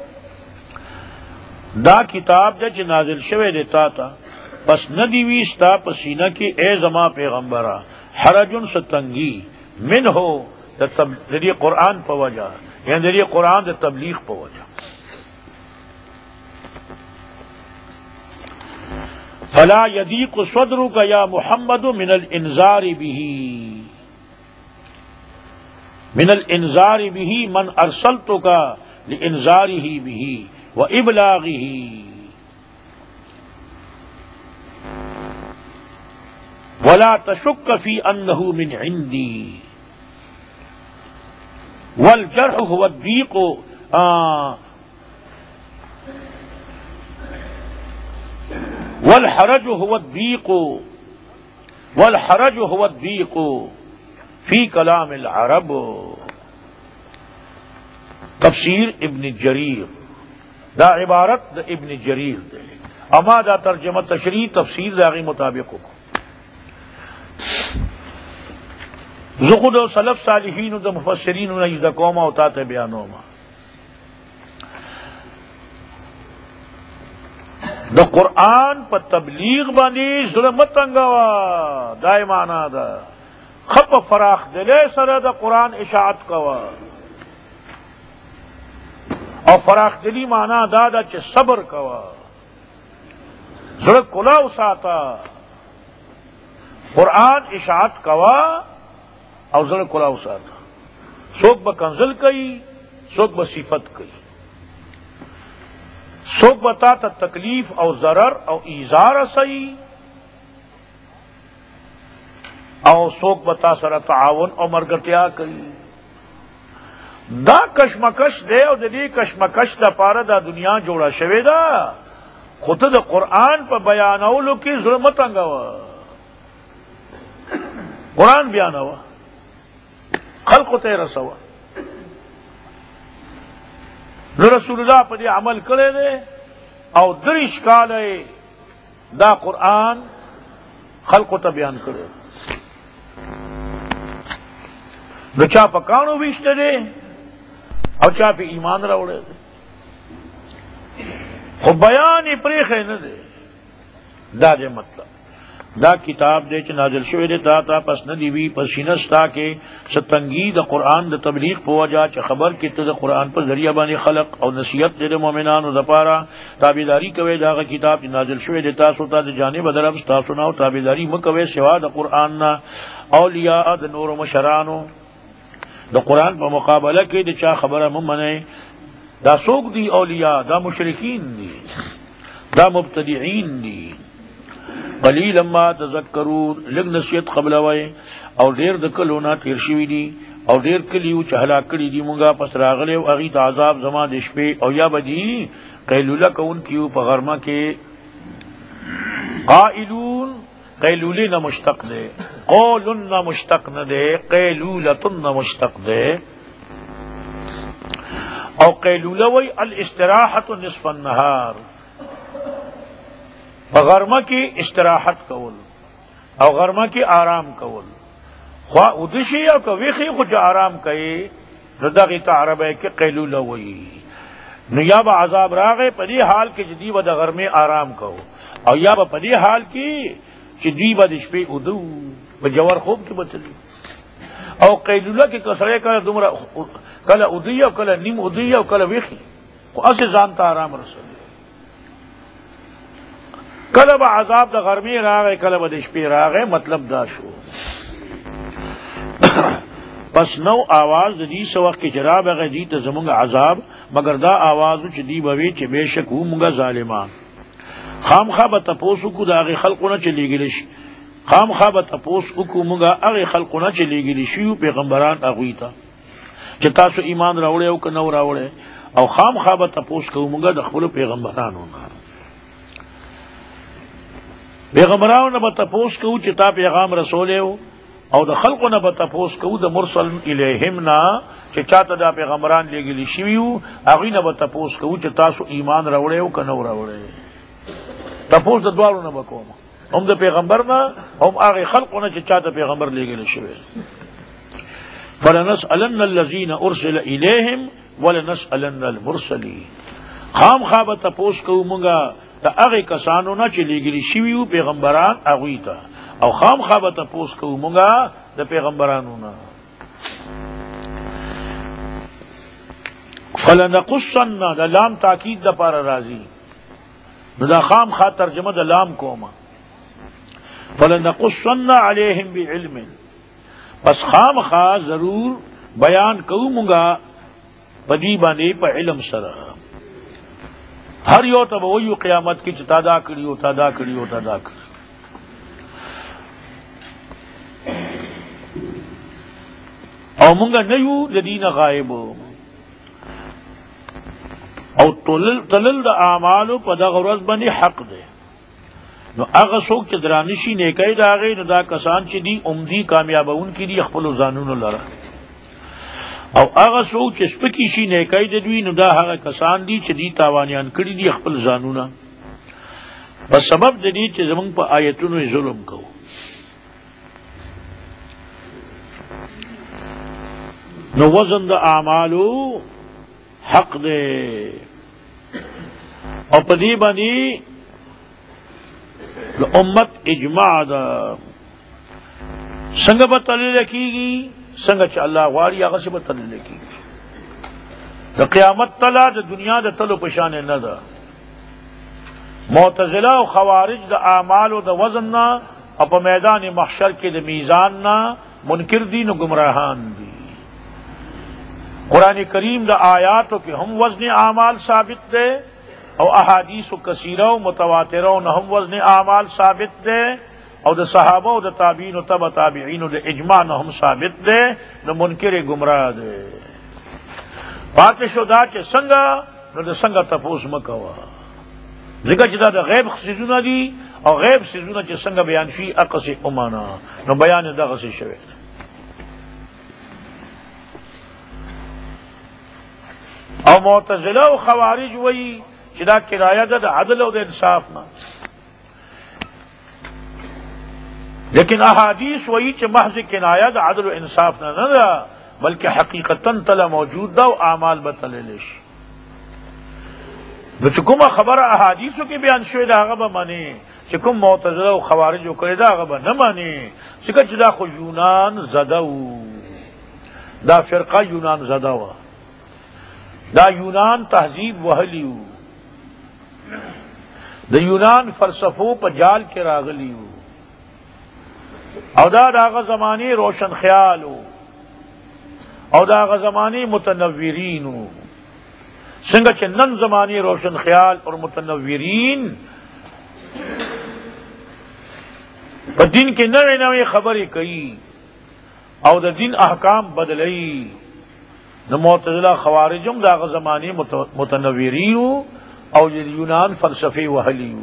دا کتاب جج نازل شوے دیتا تا پس ندیوی ستا پسینہ کی اے زما پیغمبرہ حرجن ستنگی من ہو دری قرآن پا وجہ یعنی دری قرآن دا تبلیغ پا وجہ. فلا یدیق صدرک یا محمد من الانذار به من الانذار به من ارسلتک لانذاره به وابلاغه ولا تشك في انه من عندي والجرح هو الضيق والحرج هو الضيق والحرج هو الضيق في كلام العرب. تفسیر ابن جریر. دا عبارت دا ابن جریر دے، اما دا ترجمہ تشریح تفسیر داغی مطابق کو زخود و سلف صالحین دا مفسرین نجز دا قوما و تات بیانوما دا قرآن پا تبلیغ بانی ظلمت انگوا دائمانا دا خپ فراخ دلے سر دا قرآن اشاعت کوا اور فراخ دلی مانا دادا چ صبر کوا زڑک کلاو ساتا قرآن اشاعت کوا اور زڑک کلاو ساتا سوک بکنزل کئی سوک بصفت کئی سوک بتا تا تکلیف او ضرر او ایزار سئی او سوک بتا سر تعاون او مرگتیا کئی دا کشمکش دے او دی کشمکش دا پارا دا دنیا جوڑا شوے دا خود دا قرآن پا بیانولو کی ظلمت انگوا قرآن بیانوا خلق تے رسوا نو رسول اللہ پا دی عمل کرے دے او درش کالے دا قرآن خلق تا بیان کرے نو چا پا کانو بیشتے دے او چا پہ ایمان راوڑے دے خو بیان پریخے نہ دے دا دے مطلب دا کتاب دے چ نازل شوئے دے تا پس نہ دیوی پس شنستا کے ستنگی دا قرآن دا تبلیغ پوا جا چ خبر کی دا قرآن پر ذریعہ بانی خلق او نصیحت دے مومنان و دپارا تابیداری کوے دا کتاب چ نازل شوئے دے تاسو تا دے جانب درب تاسو نہ تابیداری مکوے سوا دا قرآن نہ اولیاء دا نور و مشرانو دا قرآن پا مقابلہ کے دا چا خبرہ ممنے دا سوک دی اولیاء دا مشرکین دی دا مبتدعین دی قلیل ما تذکرون لگ نصیحت قبلوئے او دیر دا کلونا تیر شوی دی او دیر کلیو چہلا کلی دی منگا پس راغلے و اغیت عذاب زمان دشپے او یا بدی قیلولہ کون کیو پا غرمہ کے قائلون قیلولی نہ مشتق دے قولن نہ مشتق نہ دے قیلولتن نہ مشتق دے او قیلولہ وی الاستراحت نصف النہار غرمہ کی استراحت کول او غرمہ کی آرام کول خواہ ادشی او کویخی خود آرام کئی ردغی تعرب ہے کہ قیلولہ وی نو یا با عذاب راغے پدی حال کی جدی با دا غرمے آرام کو او یا با پدی حال کی چی دوی با دشپی ادو با جوار خوب کی بچلی او قیلولہ کی کسرے کل ادوی او کل نیم ادوی او کل ویخی خو اسے زانتا آرام رسول کل با عذاب دا غرمی راغے کل با دشپی راغے مطلب دا شو پس نو آواز دی سو وقت کی جراب اگر دی تا زمونگ عذاب مگر دا آوازو چی دی بوی چی بے شک ہو منگا ظالمان خام خواب تپوسو کو دا اغی خلقونا چلی گلش خام خواب تپوسو کو منگا اغی خلقونا چلی گلشیو پیغمبران اغویتا چی تاسو ایمان راوڑے او کنو راوڑے او خام خواب تپوس کو منگا دخلو پیغمبرانو نا پیغمبرانو نبا تپوس کو چی تا پیغام رسولے ہو او د خلقو نه به تپوس کو د مرسل الیہم نا چې چاته دا پیغمبران لګلی شویو هغه نه به تپوس کو چې تاسو ایمان راوړې او کنه راوړې تپوس د دوالو نه وکوم هم د پیغمبر نه هم هغه خلقو نه چې چاته پیغمبر لګلی شوی فلنسألن الذين ارسل الیہم ولنسألن المرسلین خام خواب تپوس کو مونږه د هغه کسانو نه چې لګلی شویو پیغمبران هغه ته او خام خواب تپوس کو مونگا دا پیغمبرانو نا فلنقصن دا لام تاکید دا پارا رازی دا خام خواب ترجمہ دا لام کوما فلنقصن علیہم بعلم پس خام خواب ضرور بیان کو مونگا پدی بانے پا علم سرا ہر یو تب ویو قیامت کی چتا دا کریو تا دا کریو تا دا کریو او منگا نیو لدین غائب او تلل دا اعمالو پا دا غرز بنی حق دے نو اغا سوک چا درانشی نیکای دا غی نو دا کسان چی دی امدی کامیابون کی دی اخپلو زانونو لرا او هغه څوک چې سپکې شي نیکۍ د دوی نو دا هغه کسان دي چې دوی تاوانیان کړي دي خپل ځانونه په سبب د دې چې زمونږ په آیتونو ظلم کوو. نو وزن د اعمالو حق دے او پدی باندې امت اجماع دا څنګه به تلل کیږي څنګه چې الله غواړي هغه څه به تلل کیږي. د قیامت تله د دنیا د تلو په شان نه ده. معتزله او خوارج د اعمالو د وزن نه او په میدان محشر کې د میزان نه منکر دین او گمراهان دي. قرآن کریم دا آیاتو کہ ہم وزن اعمال ثابت دے او احادیث کثیرہ و متواترہ نہ ہم وزن اعمال ثابت دے او دا صحابہ و دا تابعین و تبع تابعین و دا اجماع نہ ہم ثابت دے نہ منکر گمراہ دے. پاتې شو دا چې څنګه نو دا څنګه تپوس مکوا ځکه چې دا د غیب سيزونه دي او غیب سيزونه چې څنګه بیان شي اقصی امانا نو بیان دغه څه شوی. او معتزله او خوارج وی چې دا کرایه ده د عدل او د انصاف نه، لیکن احادیث وی چې محض کنایه د عدل او انصاف نه نه ده بلکہ حقیقتاً تلا موجود ده او اعمال بتللی شي. نو چې کومه خبره احادیثو کې بیان شوی ده هغه به معنی چې کوم معتزله او خوارج وکړي ده هغه به نه معنی ځکه چې دا خو یونان زده وو، دا فرقه یونان زده وه، دا یونان تہذیب وحلیو، دا یونان فلسفو پا جال کے راغلیو، او دا آغا زمانی روشن خیالو، او دا آغا زمانی متنورینو. سنگا چھ نن زمانی روشن خیال اور متنورین پا دین کے نوے نوے خبری کئی او دا دین احکام بدلئی. نو معتزلہ خوارجم دا آغا زمانی متنوریو او یونان فلسفی وحلیو.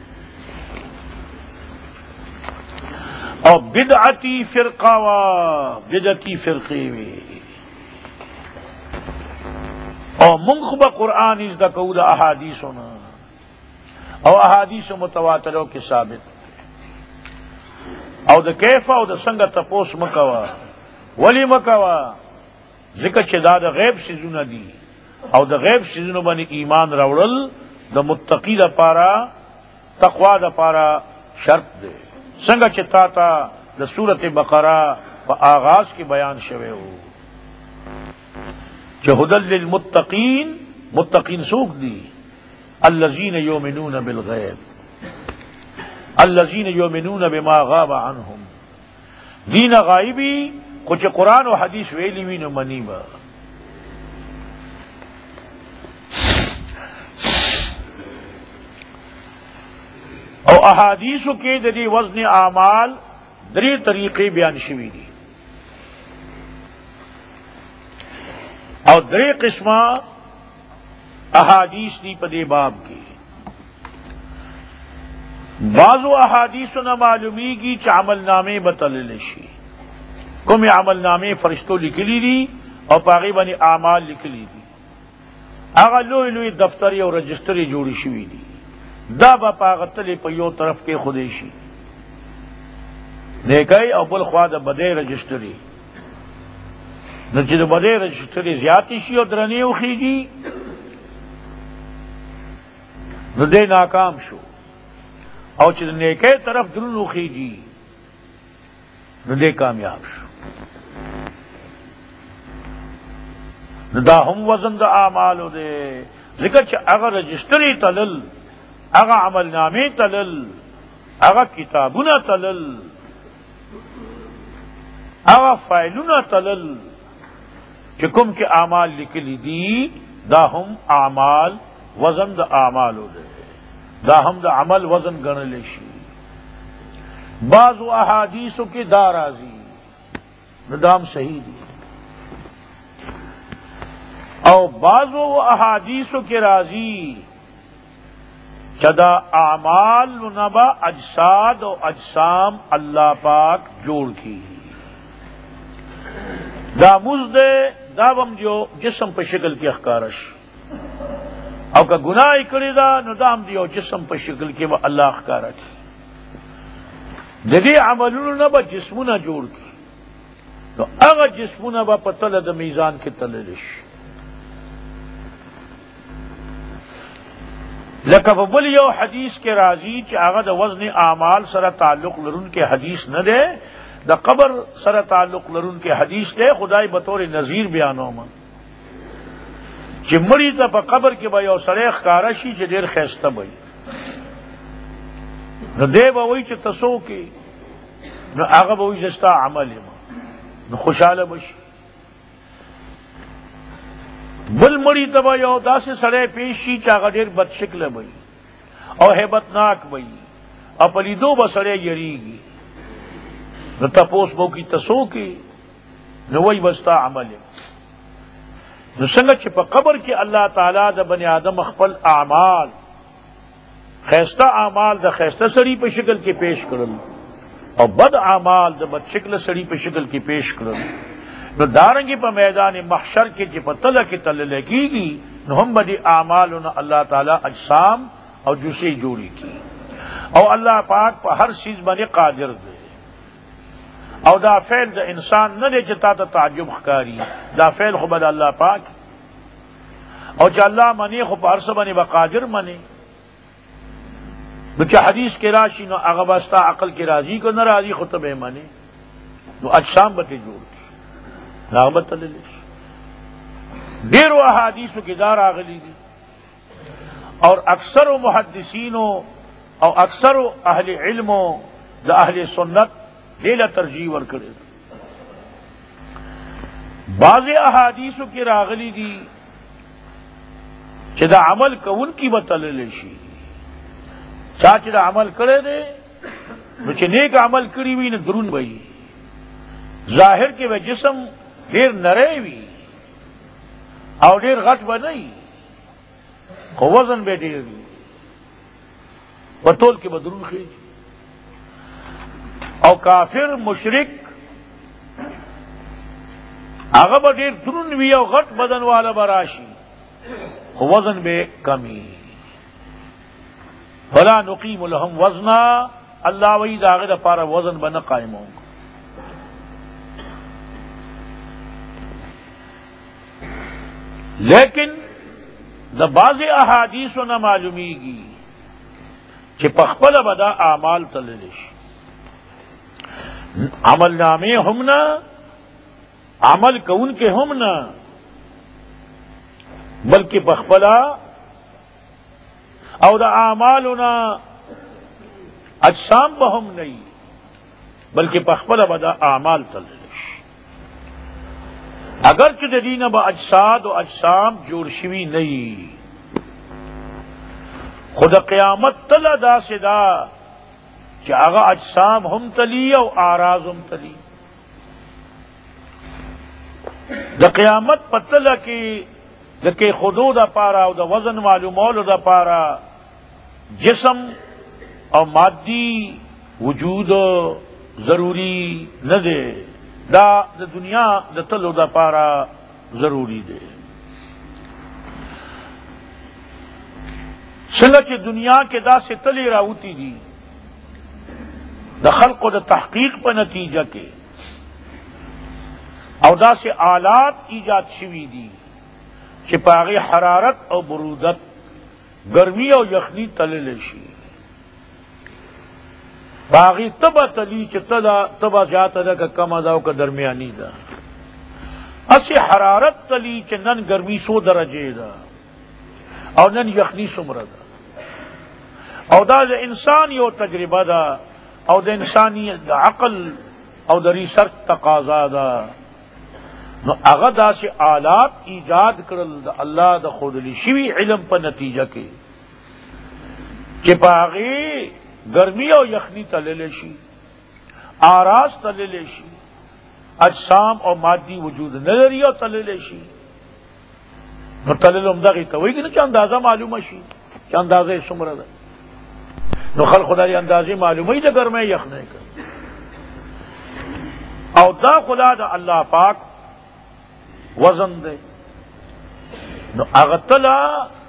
او بدعتی فرقہ و بدعتی فرقی وی او منخبہ قرآن از دا کو دا احادیثونا او احادیث متواتروں کے ثابت او دا کیفا او دا سنگا تپوس مکوا ولی مکوا ذکر چې دا د غیب سيزونه دي او د غیب سيزونه باندې ایمان راوړل د متقی لپاره تقوا لپاره شرط دی. څنګه چې تا د سورۃ بقرہ په آغاز کې بیان شوی وو چې هدى للمتقین، متقین څوک دي؟ الذين يؤمنون بالغیب، الذين يؤمنون بما غاب عنهم. دین غائبی کچھ قرآن و حدیث ویلی وی نو منی با. او احادیثو کے دی وزن اعمال دری طریقے بیان شوی دی او دری قسمہ احادیث دی پدے باب کی. بعضو احادیثو نہ معلومی کی چ عمل نامے بتلشی کوم عمل نامے فرشتوں لکلی دی اور پاغی بنی اعمال لکلی دی هغه لوی لوی دفتری او رجسٹری جوړی شوی دی دا با پاغتلی په یو طرف کې خودی شي نیکای او بل خوا د بدی رجسٹری نو چې د بدی رجسٹری زیاتی شي او درنی او خیږي نو دې ناکام شو او چې د نیکای طرف درنو خیږي نو دې کامیاب شو. دا هم وزن دا اعمالو دے ذکر چھ اگر رجسٹری تلل اگر عمل نامی تلل اگر کتابونا تلل اگر فائلونا تلل چکم کے اعمال لکلی دی دا هم اعمال وزن دا اعمالو دے دا هم دا عمل وزن گنلشی. بعض احادیثوں کے دا راضی ندام صحیح دی او بعضو احادیثوں کے راضی چدا اعمال نبا اجساد و اجسام اللہ پاک جوڑ کی دا مزد داوم دیو جسم په شکل کې ښکارش او که گناہ کړی دا نو دام دیو جسم په شکل کې به الله ښکارا کړي د دې عملونو نه به جسمونه جوړ کړي نو هغه جسمونه به په تله د میزان کې تللی شي لکه په بل یو حدیث کې راځي چې هغه د وزن اعمال سره تعلق لرونکي حدیث نه دی د قبر سره تعلق لرونکي حدیث دی خدای به طور نظیر بیانوم چې مړی ته په قبر کې به یو سړی ښکاره شي چې ډېر ښایسته به نو دی به وایي چې تاسو کې نو هغه به وایي زه ستا عمل یم نو خوشحاله به شي بل مړی ته به یو داسې سړی پیش شي چې هغه ډېر بدشکله به او هیبتناک به او په لیدو به سړی یریږي نو تپوس به وکړي تاسو کې نو وایي به ستا عمل یم نو څنګه چې په قبر کې الله تعالی د بني آدم خپل اعمال خیسته اعمال د خیسته سړي په شکل کې پیش کړل او بد اعمال د بد شکل سړي په شکل کې پیش کړل نو دارنګې په میدان محشر کې چې په تله کې تللی کېږي نو هم به دې اعمالونه الله تعالی اجسام او جسې جوړي کړي او الله پاک په هر چیز باندې قادر دی او دا فعل د انسان نه دی چې تا ته تعجب ښکاري دا فعل خو به د الله پاک او چې الله منی خو په هر څه باندې به قادر منی نو چې حدیث کې راشي نو هغه به ستا عقل کې راځي که نه راځي خو ته به یې منې نو اجسام به ترې جوړ کړي هغه به تللی شي ډېرو احادیثو کې دا راغلي دي اور اکثرو محدثینو او اکثرو اهل علمو د اهل سنت دیله ترجیح ورکړي بعضې احادیثو کې راغلي دي چې دا عمل کوونکي به تللی شي چا چې دا عمل کړی دی نو چې نیک عمل کړي وي نو درون به وي ظاهر کې به جسم ډېر نری وي او ډېر غټ به نه وي خو وزن به ډېر وي په تول کې به درون خېږي او کافر مشرک هغه به ډېر درون وي او غټ بدن والا به راشي خو وزن به کمی فلا نقیم لهم وزنا الله وی د هغه لپاره وزن به نه قایموم لیکن د بعضې احادیثو نه معلومیږي چې په خپله به دا اعمال تللی شي عمل نامې هم نه عمل کوونکې هم نه بلکې په خپله او د اعمالنا اجسام به هم نه وي بلکې په خپله به دا اعمال تللی شي اگر چې د دې نه به اجساد او اجسام جوړ شوي نه وي خو د قیامت تله داسې ده چې هغه اجسام هم تلی او اعراض هم تلی د قیامت په تله کې د کېښودو دپاره او د وزن معلومولو دپاره جسم او مادی وجود ضروری نه دی دا د دنیا د تلو دپاره ضروری دی څنګه چې دنیا کې داسې تلې راوتی دي د خلقو د تحقیق په نتیجه کې او داسې آلات ایجاد شوي دي چې په هغې حرارت او برودت ګرمي او یخني تللی شي په هغې تبه تلي چې تبه زیاته ده که کمه ده او که درمیاني ده هسې حرارت تلي چې نن ګرمي څو درجې ده او نن یخني څومره ده او دا د انسان یو تجربه ده او د انساني د عقل او د ریسرچ تقاضا ده نو هغه داسې آلات ایجاد کړل د الله د ښودلي شوي علم په نتیجه کې چې په هغې ګرمي او یخني تللی شي اعراض تللی شي اجسام او مادي وجود نه لري او تللی شي نو تللی همدغې ته وایي نه چې اندازه معلومه شي چې اندازه یې څومره ده نو خلق خدای اندازې معلوموي د ګرمۍ یخنۍ او دا خدا د الله پاک وزن دے نو اغتلا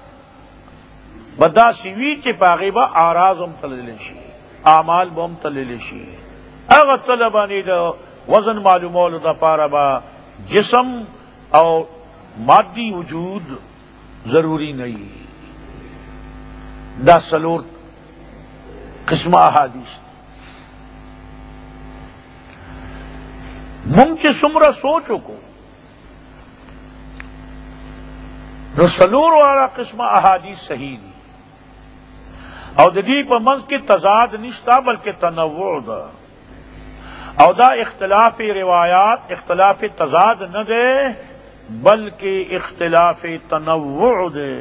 بدا سیوی چی پاغی با آراز ام تللی شی اعمال با ام تللی شی اغتلا بانی دا وزن معلومولو دا پارا با جسم اور مادی وجود ضروری نہیں دا سلور قسم احادیث منگ چی سمرا سوچو کو نو سلور والا قسم احادیث صحیح دی او دی پا منز کی تضاد نشتا بلکہ تنوع دا او دا اختلاف روایات اختلاف تضاد نہ دے بلکہ اختلاف تنوع دے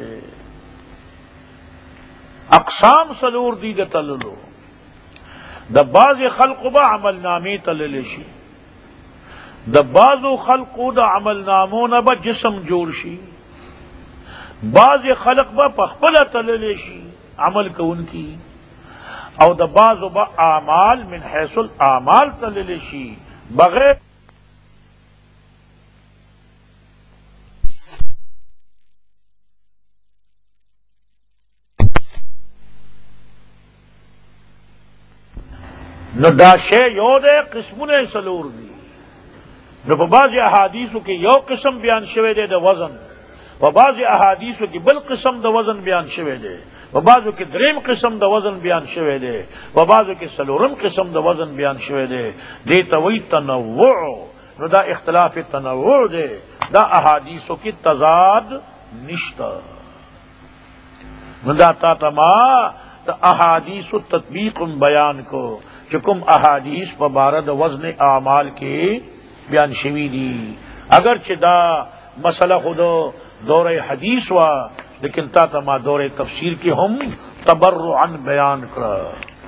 اقسام سلور دی دا تللو دا بعض خلق با عمل نامی تللشی دا بعض خلق دا عمل نامون با جسم جوڑ شی بعض خلق با پخپل تللشی عمل کو ان کی او دا بعض با اعمال من حیث الاعمال تللشی بغیر نو دا شے یو دے قسمون سلور دی نو پا بعض احادیثو کی یو قسم بیان شوے دے دا وزن پا بعض احادیثو کی بل قسم دا وزن بیان شوے دے پا بعضو کی دریم قسم دا وزن بیان شوے دے پا بعضو کی سلورم قسم دا وزن بیان شوے دے دیتا وی تنوع نو دا اختلاف تنوع دے دا احادیثو کی تضاد نشتا نو دا تا تما دا احادیث و تطبیق بیان کو چکم احادیث پبارد وزن اعمال کے بیان شوی دی اگرچہ دا مسئلہ خود دور حدیث وا لیکن تا تما دور تفسیر کی ہم تبرعن بیان کر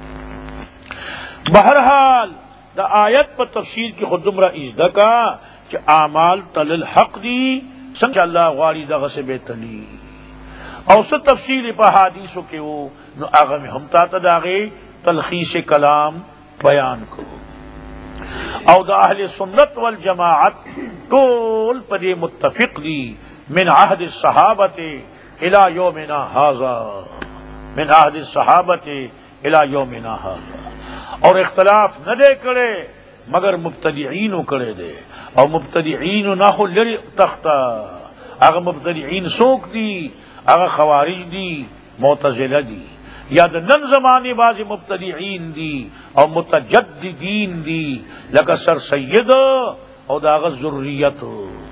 بہرحال دا آیت پر تفسیر کی خود دمرہ ازدہ کا کہ اعمال تل الحق دی سنچ اللہ غاری دا غصب تلی اوسط تفسیر پا حدیثوں کے وہ نو آغا میں ہم تا تداغے تلخیص کلام بیان کو او دا اہل سنت والجماعت طول پدے متفق دی من عہد الصحابت الى یومنا ھذا من عہد الصحابت الى یومنا ھذا اور اختلاف نہ دے کرے مگر مبتدعین کرے دے اور مبتدعین نہ ہو لری تختہ اگر مبتدعین سوک دی اگر خوارج دی معتزلہ دی یا دا نن زمانے بازی مبتدعین دی اور متجددین دی لکا سر سید اور دا اغا ذریت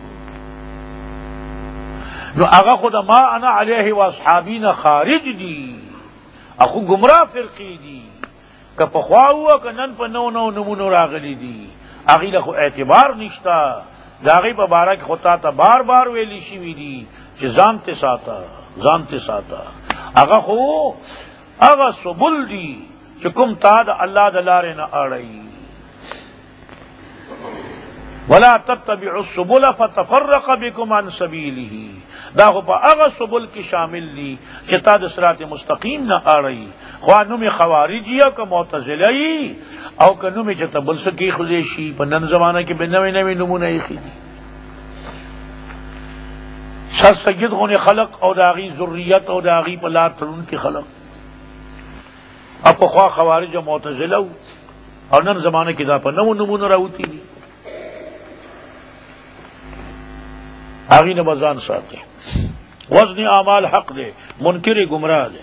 نو اغا خود ما انا علیہ واصحابین خارج دی اخو گمراہ فرقی دی کہ پخوا ہوا کہ نن پا نو نمونو راغلی دی اغی لکھو اعتبار نشتا دا اغی پا بارک خطا تا بار بار ویلی شوی دی چی زانتے ساتا اغا خو اغا سبل دی چکم تا دا اللہ دلارے نہ آڑئی ولا تتبعوا السبل فتفرق بكم عن سبیلہ دا خو پا اغا سبل کی شامل دی چتا دا صراط مستقیم نہ آڑئی خواہ نمی خوارجی او کا معتزلی او کا نمی چتا بلسکی خلیشی پا نن زمانہ کی بنوی نوی نمونہ ایخی دی سر سید غن خلق او داغی ذریت او داغی پلا ترون کی خلق اب خواہ خوارج و معتزلہ اور نن زمانے کی دا پر نمو نمون راوتی دی آغی نبازان ساتھ دے وزن اعمال حق دے منکر گمراہ دے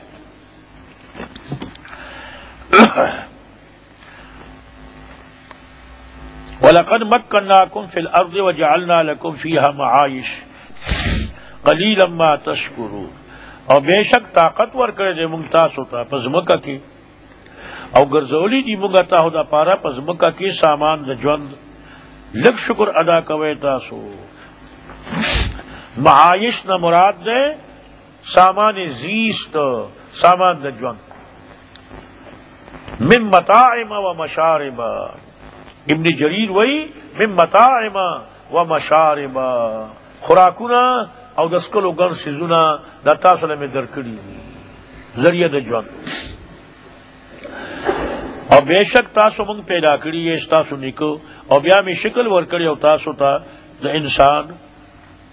وَلَقَدْ مَكَّنَّاكُمْ فِي الْأَرْضِ وَجَعَلْنَا لَكُمْ فِيهَا مَعَائِشَ قَلِيلًا مَا تَشْكُرُونَ اور بے شک طاقتور کرے دے منگتاس ہوتا پزمکہ کی او گرزولی دی منگتا ہوتا پارا پزمکہ کی سامان دا جوند لگ شکر ادا کوئے تاسو معائش نہ مراد دے سامان زیست سامان دا جوند من مطاعم و مشارب ابن جریر وی من مطاعم و مشارب خوراکونا او دسکلو گر سیزونا دا تاسو میں درکڑی دی ذریعہ دا جوند اور بے شک تاسو منگ پیدا کری ہے تاسو نکو اور بیا میں شکل ورکڑی او تاسو تا دا انسان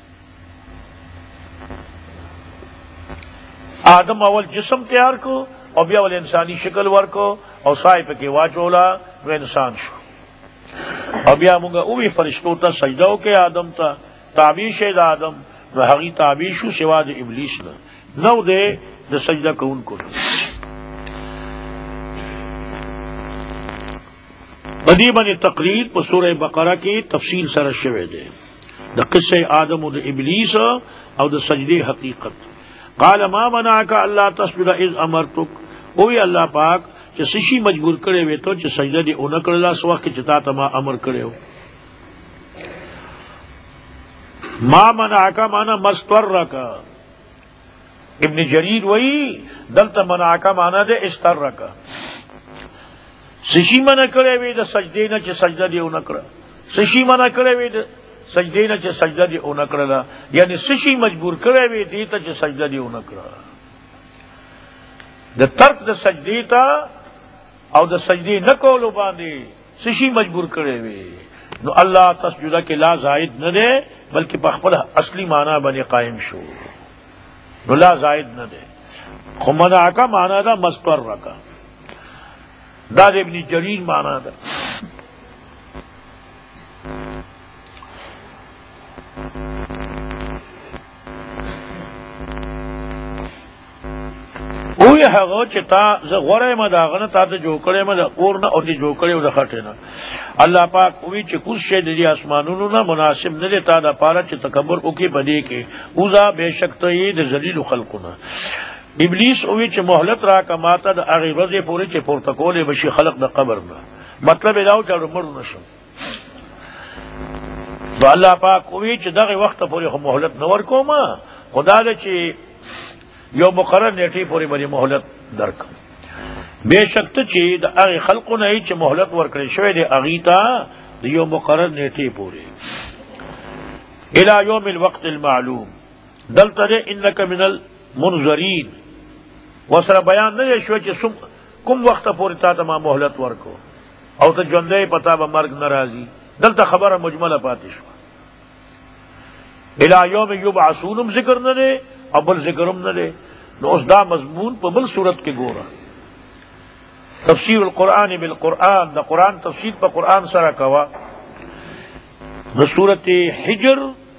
آدم اول جسم تیار کو اور بیا اول انسانی شکل ورکو اور سائے پہ کے واچولا وہ انسان شو اور بیا مونگا اوی فرشتو تا سجدو کے آدم تا تعبیش دا آدم و حقی تعبیشو سوا دا ابلیس نو دے دا سجدہ کون کو بدی بنی تقریر پر سورہ بقرہ کی تفصیل سر شوے دے دا قصہ آدم و دا ابلیس او دا سجدے حقیقت قال ما منعک اللہ تسجد اذ امرتک اوی اللہ پاک چھ سشی مجبور کرے ہوئے تو چھ سجدہ دی اونکر اللہ سوا کہ چتا تما امر کرے ہو ما منعک مانا مسترک ابن جریر وہی دلتا منعک مانا دے استرک سشی منع کرے ہوئے دا سجدے نا چھ سجدہ دی اونکر سشی منع کرے ہوئے دا سجدے نا چھ سجدہ دی اونکر یعنی سشی مجبور کرے ہوئے دیتا چھ سجدہ دی اونکر دا ترک دا سجدے تا او دا سجدے نکولو باندے سشی مجبور کرے ہوئے نو اللہ تسجدہ کے لا زائد نہ دے بلکہ پخپل اصلی معنی بنے قائم شو نو لا زائد نہ دے خمنع کا معنی دا مستر رکا دا ابن جریر معنی دا اوی حقو چی تا غوری ما داغنا تا تا جوکڑی ما دا قورنا او دی جوکڑی او دا خطینا اللہ پاک اوی چی کس شید دی آسمانونو نا مناسب ندی تا دا پارا چی تکبر اوکی بدی کے اوزا بے شک تا یہ دا ذلیل خلقنا ابلیس اوی چی محلت را کماتا دا اغی رضی پوری چی پورتکولی بشی خلق دا قبرنا مطلب اداو چاڑو مرد نشم تو اللہ پاک اوی چی دا غی وقت پوری خو محلت نور کو ما خدا دا چی یو مقرر نیٹی پوری بری محلت درک بے شک چی دا اغی خلق نئی چی محلت ورکڑی شوی دے اغیتا دا یو مقرر نیٹی پوری الى یوم الوقت المعلوم دلتا دے انکا من المنظرین وصل بیان نہ شوی چی کم وقت پوری تا ما محلت ورکو او تا جوندے پتا با مرگ نرازی دلتا خبر مجمل پاتی شو الى یوم یبعثونم ذکر نہ دے اور بل ذکرم نہ دے نو اس دا مضمون پا بل صورت کے گورا تفسیر القرآن بالقرآن دا قرآن تفسیر پا قرآن سرا کوا دا صورت حجر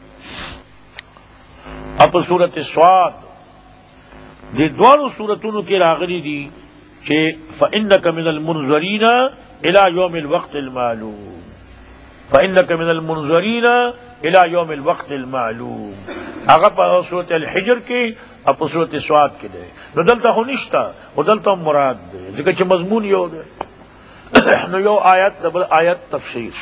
اپا صورت سواد دی دوارو صورتونو کی راغلی دی کہ فَإِنَّكَ مِنَ الْمُنْظَرِينَ إِلَى يَوْمِ الْوَقْتِ الْمَعْلُومِ فَإِنَّكَ مِنَ الْمُنْظَرِينَ إِلَى يَوْمِ الْوَقْتِ الْمَعْلُومِ اگر پا صورت الحجر کی اپا صورت سواد کی دے نو دلتا خو نشتا و دلتا مراد دے ذکر چھ مضمون یو دے نو یو آیت دبل آیت تفسیر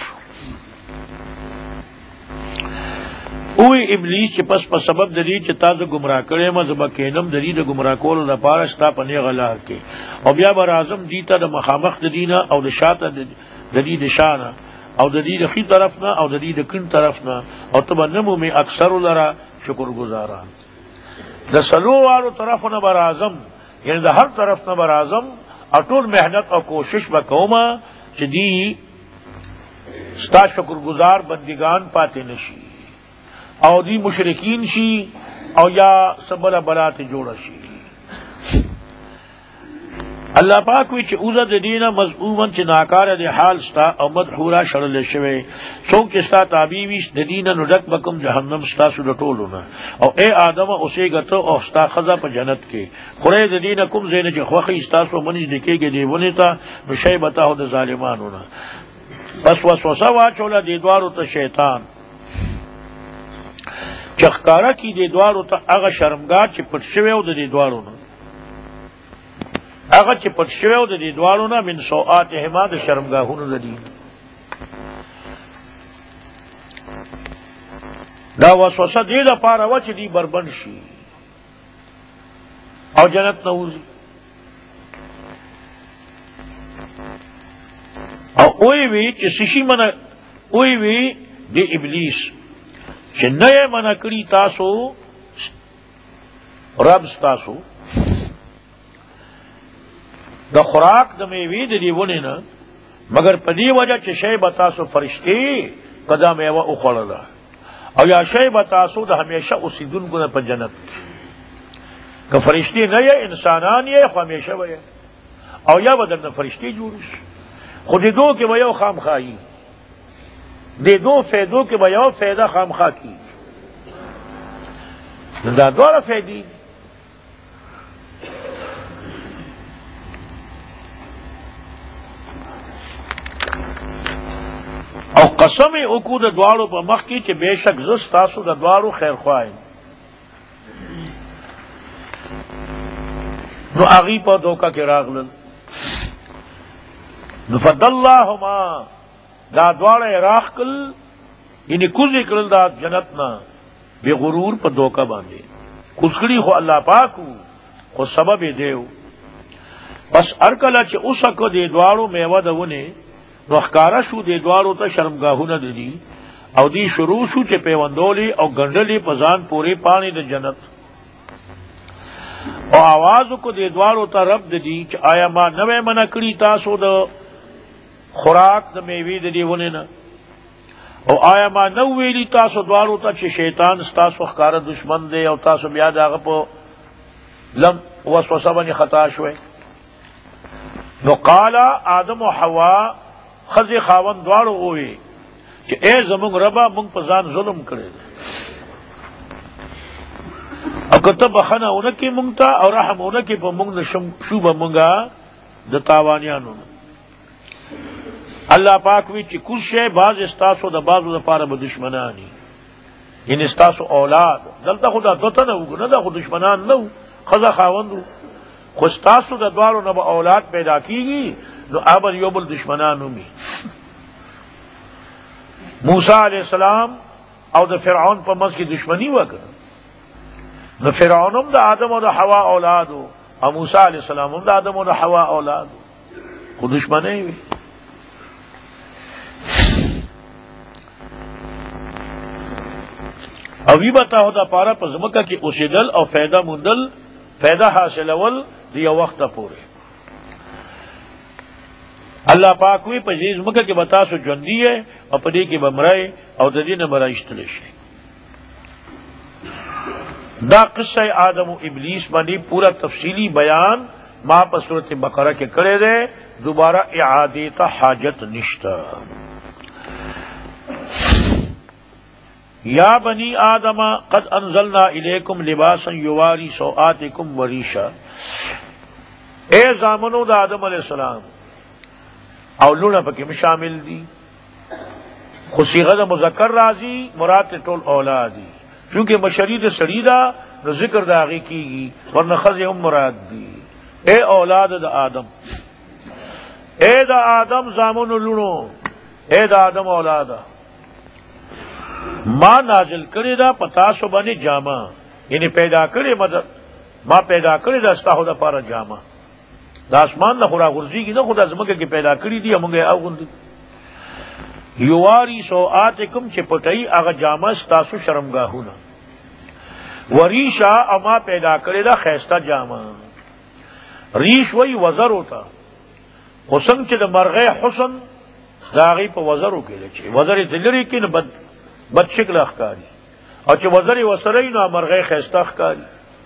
اوی ابلیس چھ پس پا سبب دلی چھ تا دا گمراہ کرے ما زبا کینم دلی دا گمراہ کول دا پارستا پنی غلار کے او بیا بر اعظم دیتا دا مخامخ دینا او دا شاتا دلی دا شانا او دا دی دا خی طرفنا او دا دی دا کن طرفنا او تبا نمو میں اکثر لرا شکر گزاران دا سلو والو طرفنا بر اعظم یعنی دا ہر طرفنا بر اعظم اٹول محنت اور کوشش با کوما چی دی ستا شکر گزار بندگان پاتے نشی او دی مشرکین شی او یا سبلا بلات جوڑا شی اللہ پاک وی چی اوزا دینا مضمومن چی ناکار دی حال ستا او مدحورا شرل شوے سوک چی ستا تابیویش دینا ندک بکم جہنم ستا سلطولونا او اے آدم اسے گتو او ستا خضا پا جنت کے خورے دینا کم زین چی خوخی ستا سو منج دکے گے دیونے تا نشای بتاو دا ظالمانونا بس وسوسا واچولا دیدوارو تا شیطان چخکارا کی دیدوارو تا اغا شرمگار چی پت شویو دا دیدوارونا اگر چی پت شویو دا دیدوارونا من سوآتهما دا شرمگاہونا دا دین دا وسوسہ دی دا پارا وچ دی بربند شی او جنت نوزی او اوی وی چی سشی منا اوی وی دی ابلیس چی نئے منا کری تاسو رب ستاسو دا خوراک دا میوی دا دیونے نا مگر پدی وجہ چی شای بتاسو فرشتی قدا میوہ اخوڑا او یا شای بتاسو دا ہمیشہ اسی دن گنا پا جنت کہ فرشتے نہ یہ انسانان یہ ہمیشہ وے او یا بدل نہ فرشتے جوړ خود دو کے ویو خام خائی دے دو فیدو کے ویو فیدہ خام خا کی دا دوارا فیدی او قسم اکو دا دوارو پا مخ کی چھ بے شک زست تاسو دا دوارو خیر خواہی نو آغی پا دوکا کے راغلن نو فداللہما دا دوارا اراخ کل یعنی کزی کل دا جنتنا بے غرور پا دوکا باندے کسکڑی خو اللہ پاکو خو سبب دیو بس ارکلا چھ اسکو دے دوارو میوہ دونے نو اخکارا شو دے دوارو تا شرمگاہونا دی او دی شروع شو چھ پیوندولی او گنڈلی پزان پوری پانی دا جنت او آوازو کو دے دوارو تا رب دی چھ آیا ما نوے منع کری تاسو دا خوراک دا میوی دی ونینا او آیا ما نو ویلی تاسو دوارو تا چھ شیطان ستاسو اخکارا دشمن دے او تاسو بیاد آغا پو لم وسوسہ بنی خطا شوئے نو قالا آدم و حوا خزی خاون دوارو ہوئی کہ اے زمونگ ربا مونگ پزان ظلم کرے او کتب بخنا اونکی مونگتا اور رحم اونکی پا مونگ شوبا مونگا دا تاوانیانو اللہ پاکوی چی کس شے باز استاسو دا بازو دا پارا با دشمنانی ان استاسو اولاد دلتا خدا دوتا نو نا دا خود دشمنان نو خزا خاون دو خستاسو دا دوارو نبا اولاد پیدا کی گی نو آبر یوبل دشمنانو می موسیٰ علیہ السلام او دا فرعون پا مز کی دشمنی وکر نو فرعونم دا آدم و دا حوا اولادو او موسیٰ علیہ السلام دا آدم و دا حوا اولادو خود دشمنی وی اوی بتاو دا پارا پا زمکہ کی اسیدل او فیدہ مندل فیدہ حاصل اول دیا وقت پورے اللہ پاکوی پا جیز مکہ کے بتاسو جندی ہے اور پدی کی بمرائے اور ددین مرائشتلش ہے دا قصہ آدم و ابلیس بنی پورا تفصیلی بیان ما پا صورت بقرہ کے کرے دے دوبارہ اعادی تا حاجت نشتا یا بنی آدم قد انزلنا الیکم لباسا یواری سوآتکم وریشا اے زامنو دا آدم علیہ السلام او لونا پکم شامل دی خصیغت مذکر رازی مراد ٹول اولادی کیونکہ مشرید سریدہ نو ذکر دا آگی کی گی ورنہ خزیم مراد دی اے اولاد دا آدم اے دا آدم زامن لونو اے دا آدم اولادا ما نازل کرے دا پتاسو بنی جامع یعنی پیدا کرے مدد ما پیدا کرے دا استاہو دا پارا جامع دا اسمان دا خورا غرزی کی نا خدا زمکہ کی پیدا کری دی ہمونگے او گندی یواری سوآتکم چھ پٹئی آغا جامع ستاسو شرمگاہونا وریشا اما پیدا کرے دا خیستہ جامع ریش وی وزر ہوتا حسن چھ دا مرغے حسن دا آغی پا وزرو کے لچے وزر دلری کی نا بد شکل اخکاری اور چھ وزر وسرئی نا مرغے خیستہ اخکاری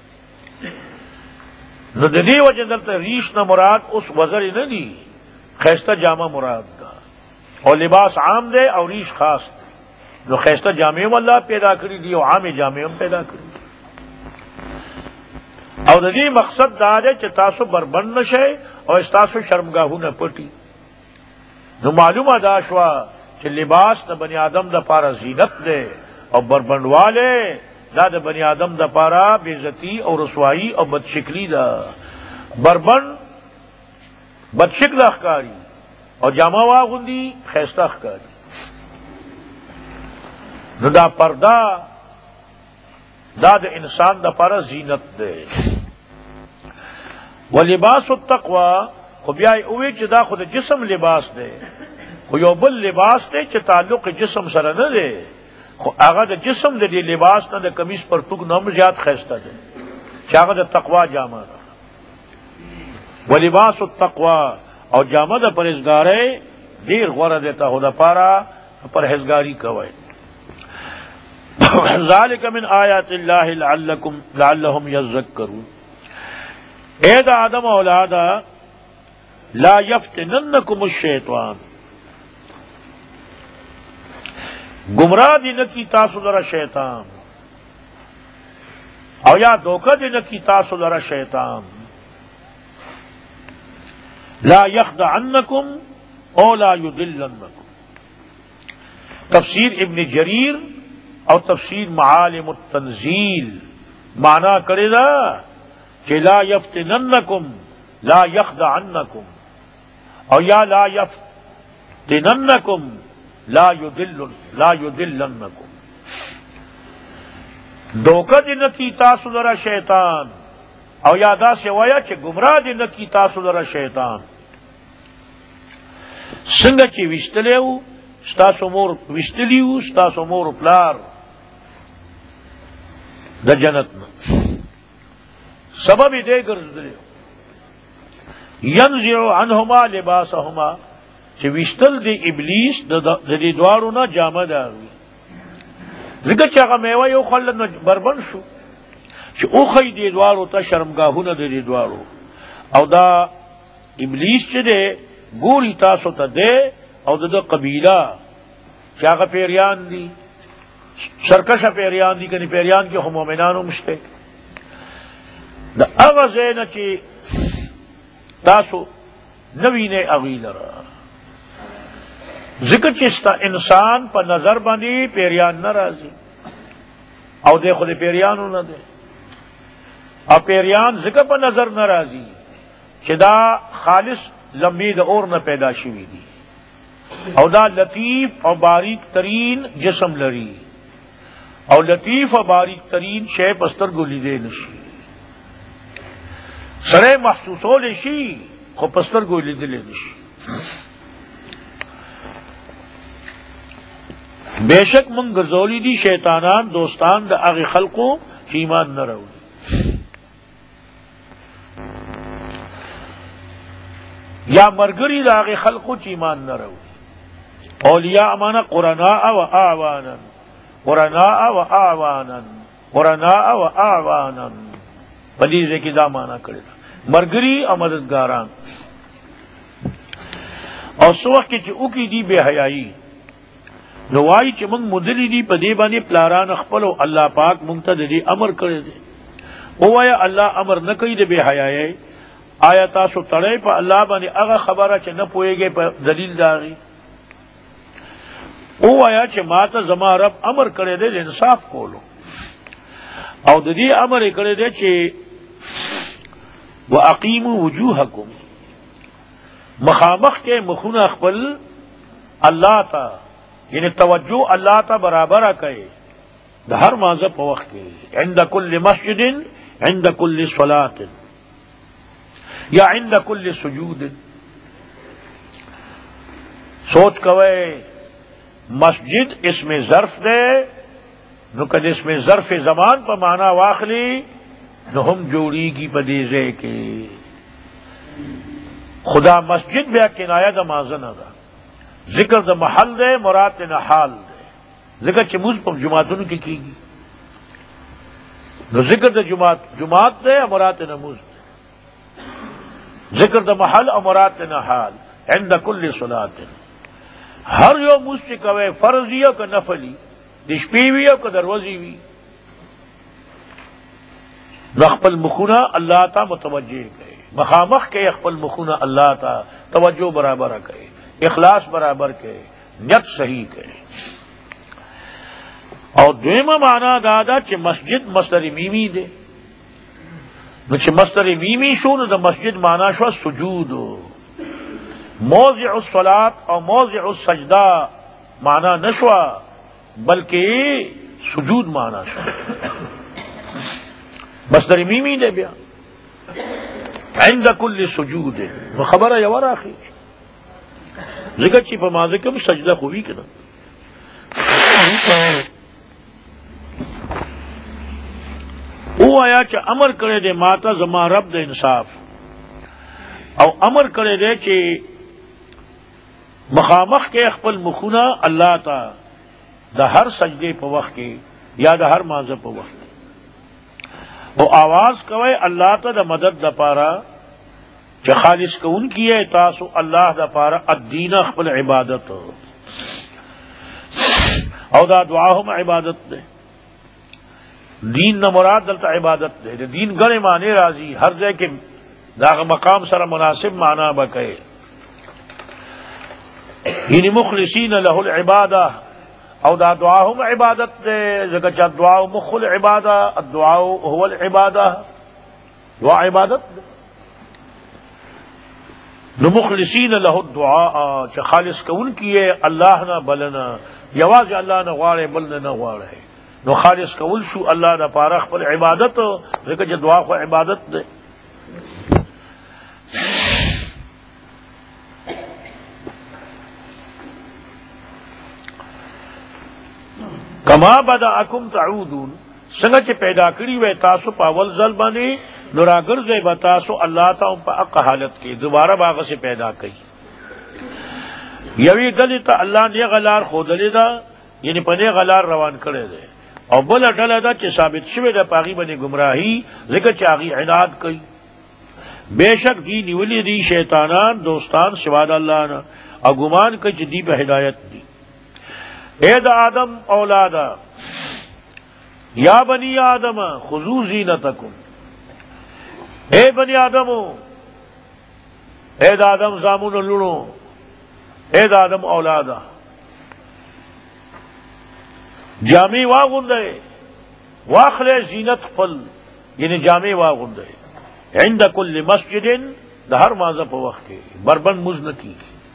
نو دلی وجہ دلتا ریش نہ مراد اس وزر نہ دی خیستہ جامع مراد دا اور لباس عام دے اور ریش خاص دے نو خیستہ جامعم اللہ پیدا کری دی اور عام جامعم پیدا کری دی اور دلی مقصد دا دے چھ تاسو بربند نشے اور استاسو شرمگاہو نہ پٹی نو معلوم دا شوا چھ لباس نہ بنی آدم دا پارا زینت دے اور بربند والے دا دا بنی آدم دا پارا بیزتی اور رسوائی اور بدشکلی دا بربن بدشکل اخکاری اور جامع واغندی خیستہ اخکاری نو دا پردہ دا دا انسان دا پارا زینت دے ولباس التقوی خب یای اوی چھ دا خود جسم لباس دے خو یو بل لباس دے چھ تعلق جسم سر نہ دے آغا دا جسم دے دی لباس نا دا کمیز پر تک نام زیاد خیستہ دے چاگا دا تقوی جامع دا ولباس التقوی او جامع دا پرہزگارے دیر غورہ دیتا ہو دا پارا پرہزگاری کوئے ذالک من آیات اللہ لعلہم یذکرون اے دا آدم اولادا لا یفتننکم الشیطان، گمراہ دی نکی تاسو لرا شیطان، او یا دھوکہ دی نکی تاسو لرا شیطان، لا یخدعنکم او لا یضلنکم۔ تفسیر ابن جریر اور تفسیر معالم التنزیل معنی کرے دا کہ لا یفتننکم لا یخدعنکم، اور یا لا یفتننکم لا یضلنکم، دھوکہ دی نکی تاسو لرا شیطان، او یادا سے وایا کہ گمراہ دی نکی تاسو لرا شیطان، سنگ چی وشتلیو ستاسو مور وشتلیو ستاسو مور پلار دا جنتنا سبب دے گرزدلیو، ینزع عنہما لباسہما، چی وشتل دی ابلیس دا دی دوارونا جامع داروی، ذکر چاگا میوہ یو خلن بربن شو چی اوخی دی دوارو تا شرمگاہونا دی دوارو، او دا ابلیس چی دے گوری تاسو تا دے او دا قبیلہ چاگا پیریان دی سرکش پیریان دی کنی پیریان کی خو مومنانو مشتے دا اغزین چی تاسو نوین اغیل را، ذکر چستا انسان پا نظر بندی پیریان نہ رازی، او دے خود پیریانو نہ دے، او پیریان ذکر پا نظر نہ رازی کہ دا خالص لمبی دا اور نہ پیدا شوی دی، او دا لطیف اور باریک ترین جسم لری، او لطیف اور باریک ترین شے پستر گولی دے نشی، سرے محسوسو لیشی خو پستر گولی دے لے نشی۔ بے شک من گرزولی دی شیطانان دوستان دا اغی خلقو چی ایمان نہ رولی، یا مرگری دا اغی خلقو چی ایمان نہ رولی، اولیاء امانا قرناء و اعوانا، قرناء و اعوانا، قرناء و اعوانا، پلیزے کی دا مانا کرے مرگری و مددگاران، اور سوخ کی چی اوکی دی بے حیائی نوائی چی منگ مدلی دی پا دی بانی پلاران اخپلو اللہ پاک منگتا دی امر کرے دے، او آیا اللہ امر نکی دے بے حیائی، آیا تاسو تڑے پا اللہ بانی اغا خبرہ چی نپوئے گے پا دلیل داغی، او آیا چی ماتا زما رب امر کرے دے انصاف کولو، او دی امر کرے دے چی وَأَقِيمُوا وُجُوهَكُمْ، مخامخ کے مخون اخپل اللہ تا، یعنی توجہ اللہ تا برابر کہے دا ہر مازہ پا وقت کے، عند کل مسجد عند کل صلاة یا عند کل سجود، سوچ کوئے مسجد اس میں ظرف دے نکد اس میں ظرف زمان پا معنی واخلی نو ہم جوڑی کی پدیزے کے، خدا مسجد بیا کنایہ دا مازن دا، ذکر دا محل دے مراد نا حال دے، ذکر چموز پر جماعتوں کی گی، نو ذکر دا جماعت دے مراد نموز دے، ذکر دا محل مراد نا حال، عند کل صلاة، ہر یو موز چکوے فرضیو کا نفلی، دشپیویو کا دروزیوی، نخپل مخونہ اللہ تا متوجہ گئے، مخامخ کے اخپل مخونہ اللہ تا توجہ برابر گئے، اخلاص برابر کے، نیت صحیح کے، اور دویمہ معنی دادا چھ مسجد مصدر میمی دے، چھ مصدر میمی شو نو دا مسجد معنی شو سجود، موضع الصلاة اور موضع السجدہ معنی نشوا بلکہ سجود معنی شو، مصدر میمی دے بیا عند کل سجود، خبر ہے یور آخی ذکر چی پا ماضی کم سجدہ خوبی کنا، او آیا چا امر کرے دے ماتا زما رب دے انصاف، او امر کرے دے چی مخامخ کے اخپل مخونہ اللہ تا دا ہر سجدے پا وقت کے یا دا ہر ماضی پا وقت کے، او آواز کوئے اللہ تا دا مدد دا پارا چا خالص کون کیے تاسو اللہ دا پارا الدین اخبر عبادت او دا دعاہم عبادت دے دین نہ مراد دلتا عبادت دے دین گنے مانے راضی ہر دے کے داغ مقام سر مناسب معنی بکے یعنی مخلصین لہ العبادہ او دا دعاہم عبادت دے ذکر چا دعا مخ العبادہ الدعا هو العبادہ دعا عبادت دے نو مخلصین لہ الدعاء چا خالص کون کیے اللہ نہ بلنا یواز اللہ نہ غارے بلنا نہ غارے نو خالص کول شو اللہ نہ پارخ پر عبادت ذکر چا دعا کو عبادت دے کما بدأکم تعودون سنگا چے پیدا کری وے تاسو پاول ظل بنے نراگر زے بتاسو اللہ تا ان پا اقا حالت کی دوبارہ باغ سے پیدا کی یوی دلی تا اللہ نے غلار خودلی دا یعنی پنے غلار روان کرے دے اور بلا ڈلا دا چے ثابت شوے دا پاغی بنے گمراہی ذکر چاگی عناد کی بے شک دی نیولی دی شیطانان دوستان سواد اللہ نا اور گمان کچ دی پہ ہدایت دی اے دا آدم اولادا یا بنی آدم خذو زینتکم اے بنی آدمو اے دا آدم زامون لڑو اے دا آدم اولادا جامع واغندے واخلے زینت پل یعنی جامع واغندے عند کل مسجد دا ہر مازہ پا وقت کے بربن مزنکی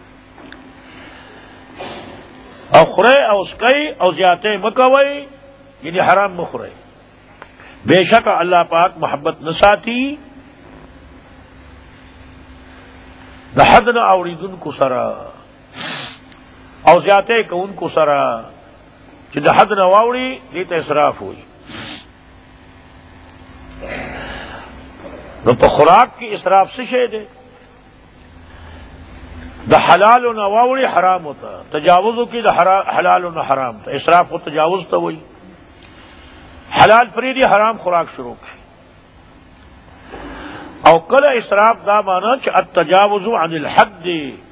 او خورے او اسکئی او زیادتے مکوئی یعنی حرام مخورے بے شک اللہ پاک محبت نساتی دا حد نہ اوریدن کو سرا او زیادتے کون کو سرا چی دا حد نہ واوڑی دیتا اسراف ہوئی نو پا خوراک کی اسراف سے شے دے دا حلال و نواوڑی حرام ہوتا تجاوزوں کی دا حلال و نہ حرام تا اسراف و تجاوز تا وہی حلال فریدی حرام خوراک شروع کی او کل اسراف دا مانا چا التجاوز عن الحد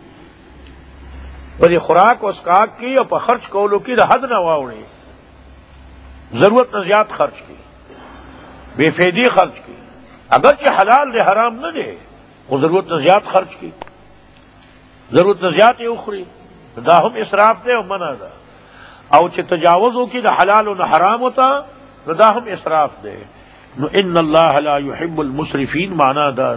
پر خوراک و اسکاک کی اور پا خرچ کولو کی دا حد نواوڑی ضرورت نہ زیاد خرچ کی بے فیدی خرچ کی اگرچہ حلال دے حرام نہ دے وہ ضرورت نہ زیاد خرچ کی ضرورت نہ زیادہ اخری دا ہم اسراف دے و منع دا او چھ تجاوزوں کی دا حلال و نہ حرام ہوتا دا ہم اسراف دے نو ان اللہ لا يحب المسرفین معنی دا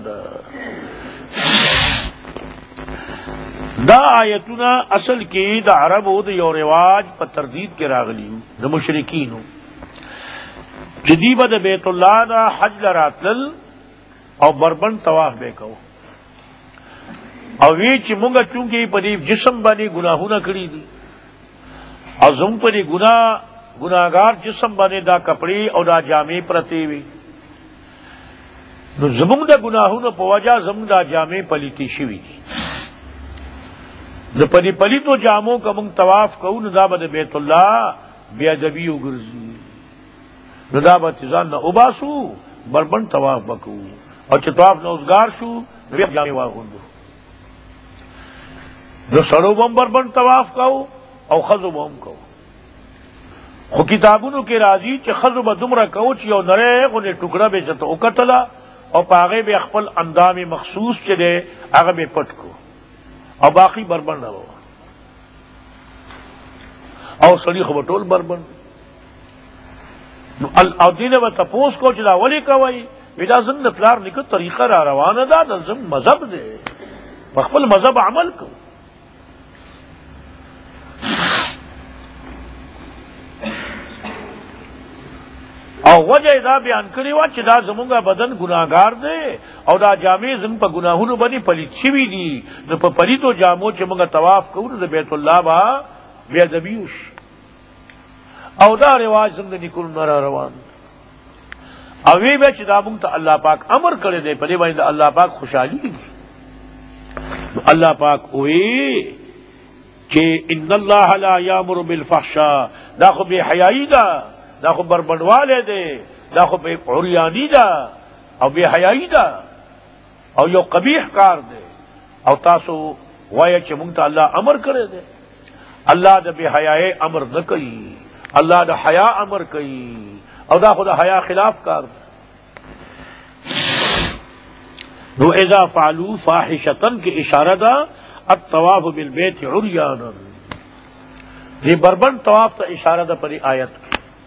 آیتنا اصل کی دا عربو دا یو رواج پا تردید کے راغلیو دا مشرکینو جدیب دا بیت اللہ دا حج لراتلل او بربن طواف بے کو او وی چی مونگا چونکہ پدی جسم بانی گناہونا کری دی او زم پدی گناہگار جسم بانی دا کپڑی او دا جامع پرتی وی نو زمونگ دا گناہونا پوجا زمونگ دا جامع پلیتی شوی دی نو پدی پلیتو جاموں کا مونگ طواف کو نو دا بد بیت اللہ بے ادبیو گرزی نو دا بتزان نہ اباسو بربن طواف بکو اور چطواف نہ ازگار شو نو جامع واغندو جو سڑو بم بربن طواف کہو او خزو بم کہو خو کتابونو کے راضی چھ خزو بدمرا کہو چھ یو نرے غنے ٹکڑا بے چتا اکتلا او پاغے بے اخپل اندام مخصوص چھ دے آغا بے پٹ کو او باقی بربن نہ ہو او سڑی خو بٹول بربن او دینے با تپوس کو چلا ولی کوئی بیدا زن پلار نکت طریقہ را روانہ دا دا زن مذہب دے اخپل مذہب عمل کو او وجہ دا بیان کری وا چې دا زمونگا بدن گناہگار دے او دا جامع زم پا گناہونو بنی پلیت شوی دی نو پا پلیتو جامو چې مونگا طواف کونو دا بیت اللہ با بیادبیوش او دا رواج زم دا نکل نرا روان او وی بے چې دا مونگ تا اللہ پاک امر کرے دے پدی بانی دا اللہ پاک خوشحالی دی اللہ پاک اوئی کہ ان اللہ لا یامر بالفحشاء دا خو بے حیائی دا خو بربنوالے دے دا خو بے عریانی دا او بے حیائی دا او یو قبیح کار دے او تاسو وایه چې مونږ ته الله امر کړی دی. الله د بے حیائی امر نه کوي، الله د حیا امر کوي، او دا خو د حیا خلاف کار دی. نو اذا فعلوا فاحشة کی اشارہ دا الطواف بالبیت عریانا، یہ بربند طواف تا اشارہ دا پری آیت کی.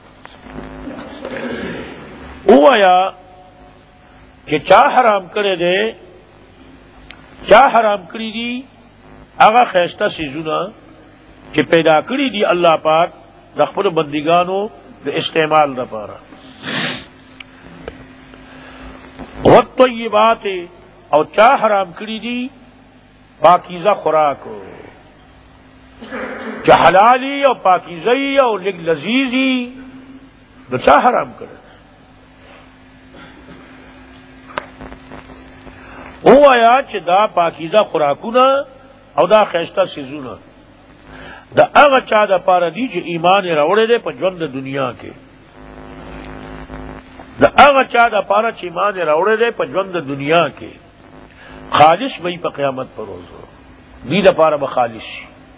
او آیا کہ چا حرام کرے دے، چا حرام کری دی اغا خیستہ سیزونا کہ پیدا کری دی اللہ پاک دا خپل بندگانو دا استعمال دا پارا. والطیبات او چا حرام کری دی پاکیزہ خوراکو، چا حلالی او پاکیزی او لگ لذیذی دا چا حرام کرے. او آیا چھ دا پاکیزہ خوراکونا او دا خیشتہ سیزونا دا اغا چا دا پارا دی چھ ایمان روڑے دے پا جوند دنیا کے، دا اغا چا دا پارا چھ ایمان روڑے دے پا جوند دنیا کے خالص بھئی پا قیامت پر روزو دی دا پارا بخالص.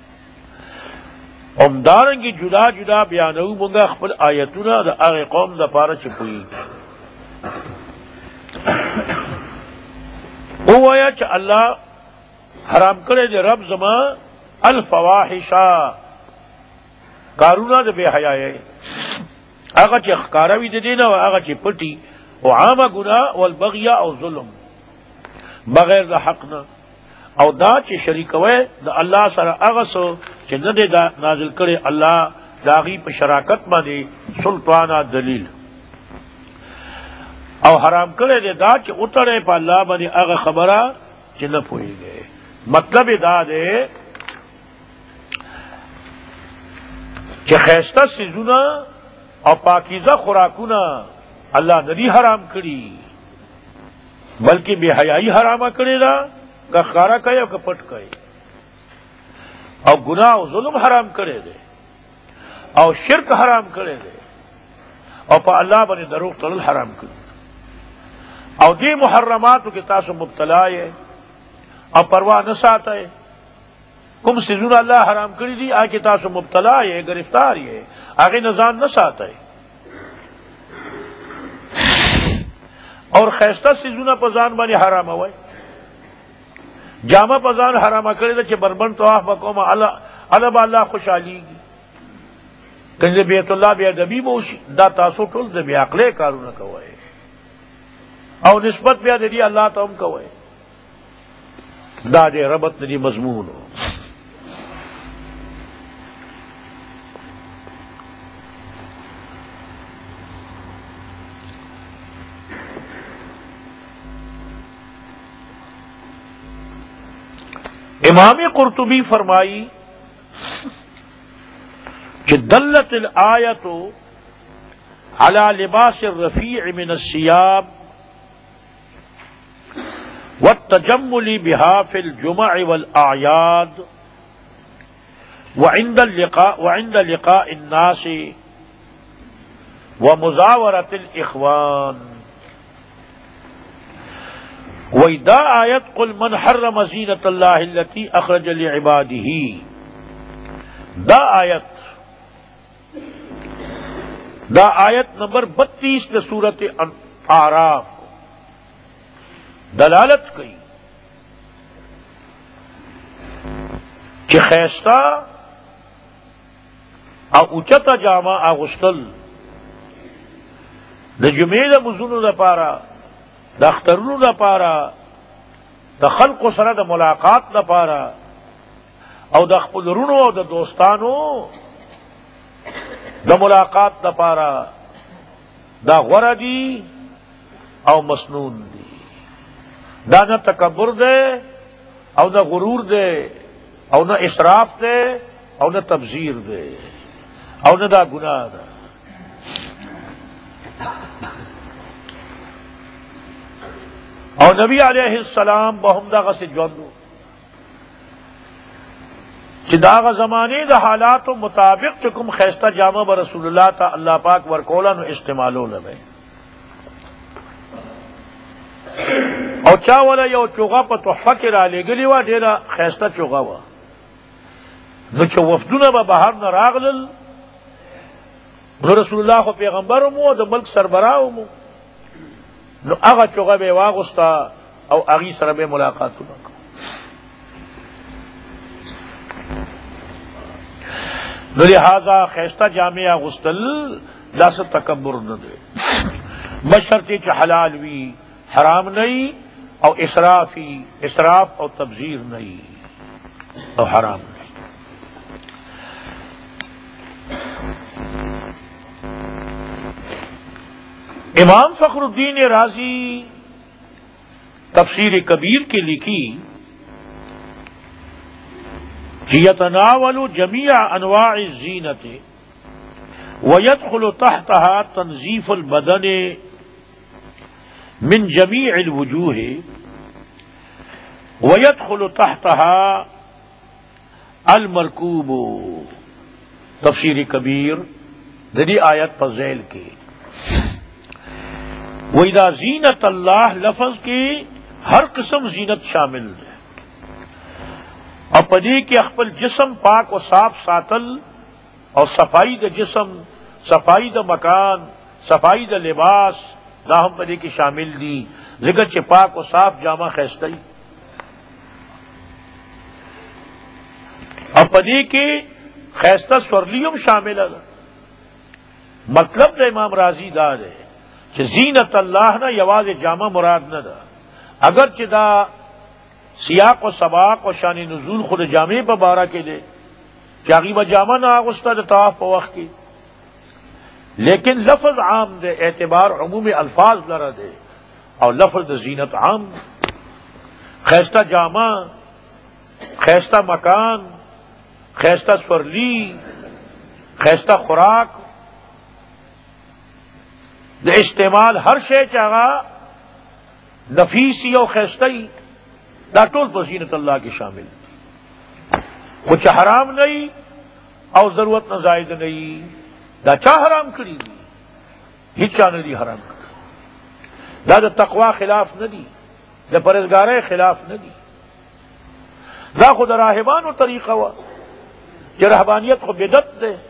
امدارنگی جدا جدا بیانو منگا خپل آیتونا دا اغا قوم دا پارا چھ پوئی. او آیا چھ اللہ حرام کرے دے رب زمان الفواحشا کارونا دے بے حیائے، آغا چھ اخکاروی دے دینا و آغا چھ پٹی و عام گناہ والبغیہ او ظلم بغیر دا حقنا او دا چھ شریکوے دا اللہ سر آغا سو چھ ندے دا نازل کرے اللہ داغی پہ شراکت ما دے سلطانہ دلیل، او حرام کرے دے دا چھ اترے پا اللہ با دے آغا خبرہ چھ نہ پوئی گئے. مطلب دا دے کہ خیستہ سیزونا او پاکیزہ خوراکونا اللہ ندی حرام کری بلکہ بے حیائی حرامہ کرے دا کہ خارا کہے او کہ پٹ کہے، او گناہ و ظلم حرام کرے دے، او شرک حرام کرے دے، او پا اللہ بنی دروغ تلل حرام کرے، او دی محرماتو کی تاسو مبتلا ہے او پرواہ نہ ساتا ہے. کم سیزون اللہ حرام کری دی آگے تاسو مبتلا ہے، گرفتار ہے، آگے نظام نہ ساتا ہے. اور خیستہ سیزونہ پزان بانی حرام ہوئے، جامع پزان حرامہ کرے دا چھے بربند طواف بکوما علا با اللہ خوشحالی گی کنجے بیت اللہ بے ادبی موشی دا تاسو ٹول دا بے عقلے کارونا کوئے او نسبت بے ادبی اللہ تا ہم کوئے دا دے ربط ندی مضمون ہو. امام قرطبی فرمائی کہ دلت الآیت على لباس الرفیع من الثياب والتجمل بها في الجمع والأعياد وعند لقاء الناس ومزاورة الإخوان. وَإِذَا آیت قُلْ مَنْ حَرَّمَ زِینَةَ اللَّهِ الَّتِي أَخْرَجَ لِعِبَادِهِ، دا آیت نمبر 32 نے سورت اعراف دلالت کی کہ خیستہ او اچتا جامع اغسطل دا جمعید مزونو دا پارا دا اخترونو دا پارا دا خلق و سره دا ملاقات دا پارا او دا خپلرونو او دا دوستانو دا ملاقات دا پارا دا غور دی او مسنون دی، دا نہ تکبر دے او نہ غرور دے او نہ اسراف دے او نہ تبذیر دے او نہ دا گناہ دا. اور نبی علیہ السلام بہم داغا سے جوندو چی داغا زمانے دا حالات و مطابق چکم خیستہ جامع با رسول اللہ تا اللہ پاک ورکولانو استعمالو لبے او چا ولا یو چوغه په تحفه کې را لېږلې وه، ډېره ښایسته چوغه وه. نو چې وفدونه به بهر نه راغلل، نو رسول الله خو پیغمبر هم و، د ملک سربراه هم و، نو هغه چوغه به یې واغوسته او هغې سره به یې ملاقاتونه کړل. نو لہذا خیستہ جامع اغسطل دا سے تکبر نہ دے، بشرطی کہ حلال وی، حرام نہیں، او اسراف او تبذیر نہیں، او حرام نہیں. امام فخر الدین رازی تفسیر کبیر کے لکھی یتناول جمیع انواع الزینت ويدخل تحتها تنظیف البدن من جمیع الوجوہ ويدخل تحتها المرکوب. تفسیر کبیر دلی آیت پر ذیل کے وَإِذَا زینت اللہ لفظ کے ہر قسم زینت شامل ہے، اور پدی کے اخبل جسم پاک و صاف ساتل اور صفائی دا جسم، صفائی دا مکان، صفائی دا لباس دا ہم پدی کی شامل دی، ذکر چھ پاک و صاف جامع خیستائی. اور پدی کے خیستہ سورلیم شامل ہے. مطلب دا امام راضی دا ہے کہ زینت اللہ نہ یواز جامع مراد نہ دا، اگرچہ دا سیاق و سباق و شان نزول خود جامع پہ بارہ کے دے کہ عقیبہ جامع نہ آغستا دا طواف پہ وقت کی، لیکن لفظ عام دے، اعتبار عموم الفاظ لرا دے، اور لفظ دا زینت عام. خیستہ جامع، خیستہ مکان، خیستہ سورلی، خیستہ خوراک دا استعمال ہر شے چاہا نفیسی اور خیستئی دا ٹول پر زینت اللہ کی شامل، کچھ حرام نہیں اور ضرورت نہ زائد نہیں. دا چاہ حرام کری دی، ہی چاہ نہ دی حرام کری، دا تقوی خلاف نہ دی، دا پرہیزگارے خلاف نہ دی. دا خود راہبان و طریقہ ہوا کہ رہبانیت کو بدعت دے،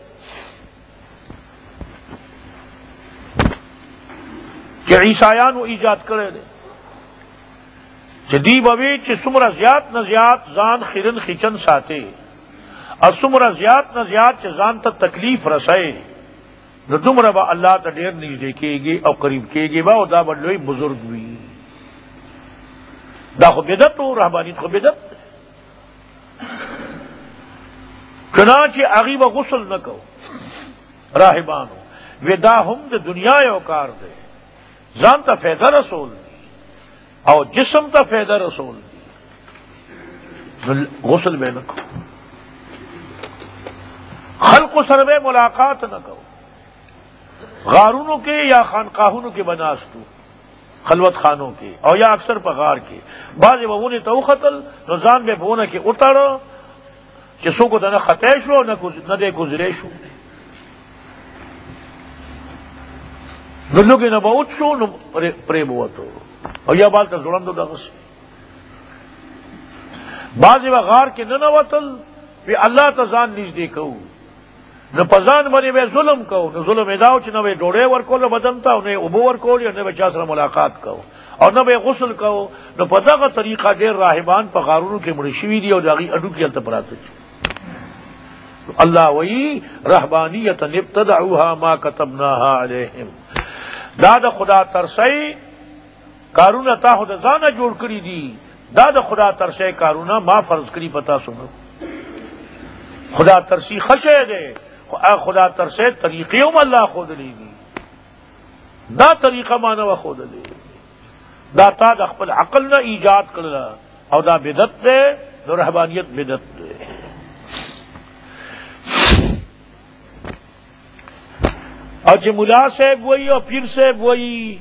کہ عیسائیان و ایجاد کرے دے، کہ دی بوی چھ سمرہ زیاد نہ زیاد زان خیرن خیچن ساتے، اور سمرہ زیاد نہ زیاد چھ زان تا تکلیف رسائے، نو دمرہ با اللہ تا دیر نزدے کے گی او قریب کے گی با، او دا بلوی بزرگ ہوئی. دا خو بدعت ہو، رہبانیت خو بدعت دے. چنانچہ اغیب غسل نہ کہو راہبانو، ودا ہم دے دنیا اوکار دے، زان تا فیدہ رسول دی اور جسم تا فیدہ رسول دی، غسل میں نہ کہو. خلق و سر میں ملاقات نہ کہو، غارونوں کے یا خانقاہونوں کے بناستو، خلوت خانوں کے اور یا اکثر پغار کے بعض وونے تو قتل نظام میں بونا کے اتارو جسوں کو نہ خطیش ہو نہ دے گزریش ہو، نلو کے نہ بہت شو نہ پریم ہوا تو، اور یا بال تا ظلم دو دغس بعض غار کے نہ وطل بھی اللہ تزان نیز دے کہو، نہ پزان بنے بے ظلم کہو، نہ ظلم اداؤ چ نہ بے ڈوڑے ورکو نہ بدنتا انہیں ابو ورکو یا نہ بے چاسر ملاقات کہو، اور نہ بے غسل کہو، نہ پتا کا طریقہ دیر راہبان پا غارونوں کے مرشوی دی اور جاگی اڈو کی التپراتے اللہ وی رہبانیت ابتدعوها ما كتبناها علیہم. داد خدا ترسائی کارونا تا خدا زانا جوڑ کری دی، داد خدا ترسائی کارونا ما فرض کری پتا سنو. خدا ترسی خشے دے، خدا ترسائی طریقیوں میں اللہ خود لی دی، دا طریقہ مانا و خود لی دا تا دا خپل عقل نہ ایجاد کرلا، اور دا بدعت دے، دا رہبانیت بدعت دے. اور جو ملا صاحب وہی اور پیر صاحب وہی،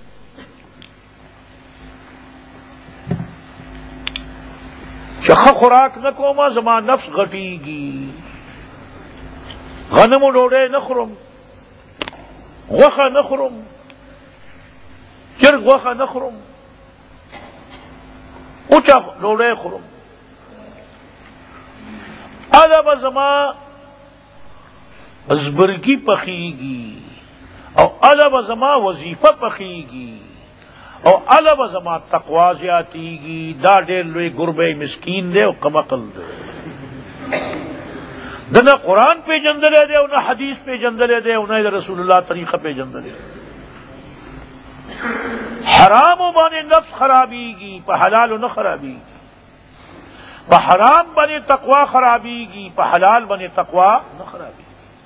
چخ خوراک نہ کوما زمان نفس گھٹی گی، غنم و ڈوڑے نخرم، غوخہ نخرم، چرگ غوخہ نخرم، اوچا ډوډۍ خورم، ادب زما ازبرګي پخیږي، او ادب زما وظیفه پخیږي، او ادب زما تقوا زیاتیږي. دا ډېر لوی ګربه مسکین دی او کمقل دی، دنه قرآن پیژندلی دی او نه حدیث پیژندلی دی او نه د رسول الله طریقه پیژندلی. حرامو باندې نفس خرابیږي، په حلالو نه خرابیږي. په حرام باندې تقوا خرابیږي، په حلال باندې تقوا نه خرابیږي.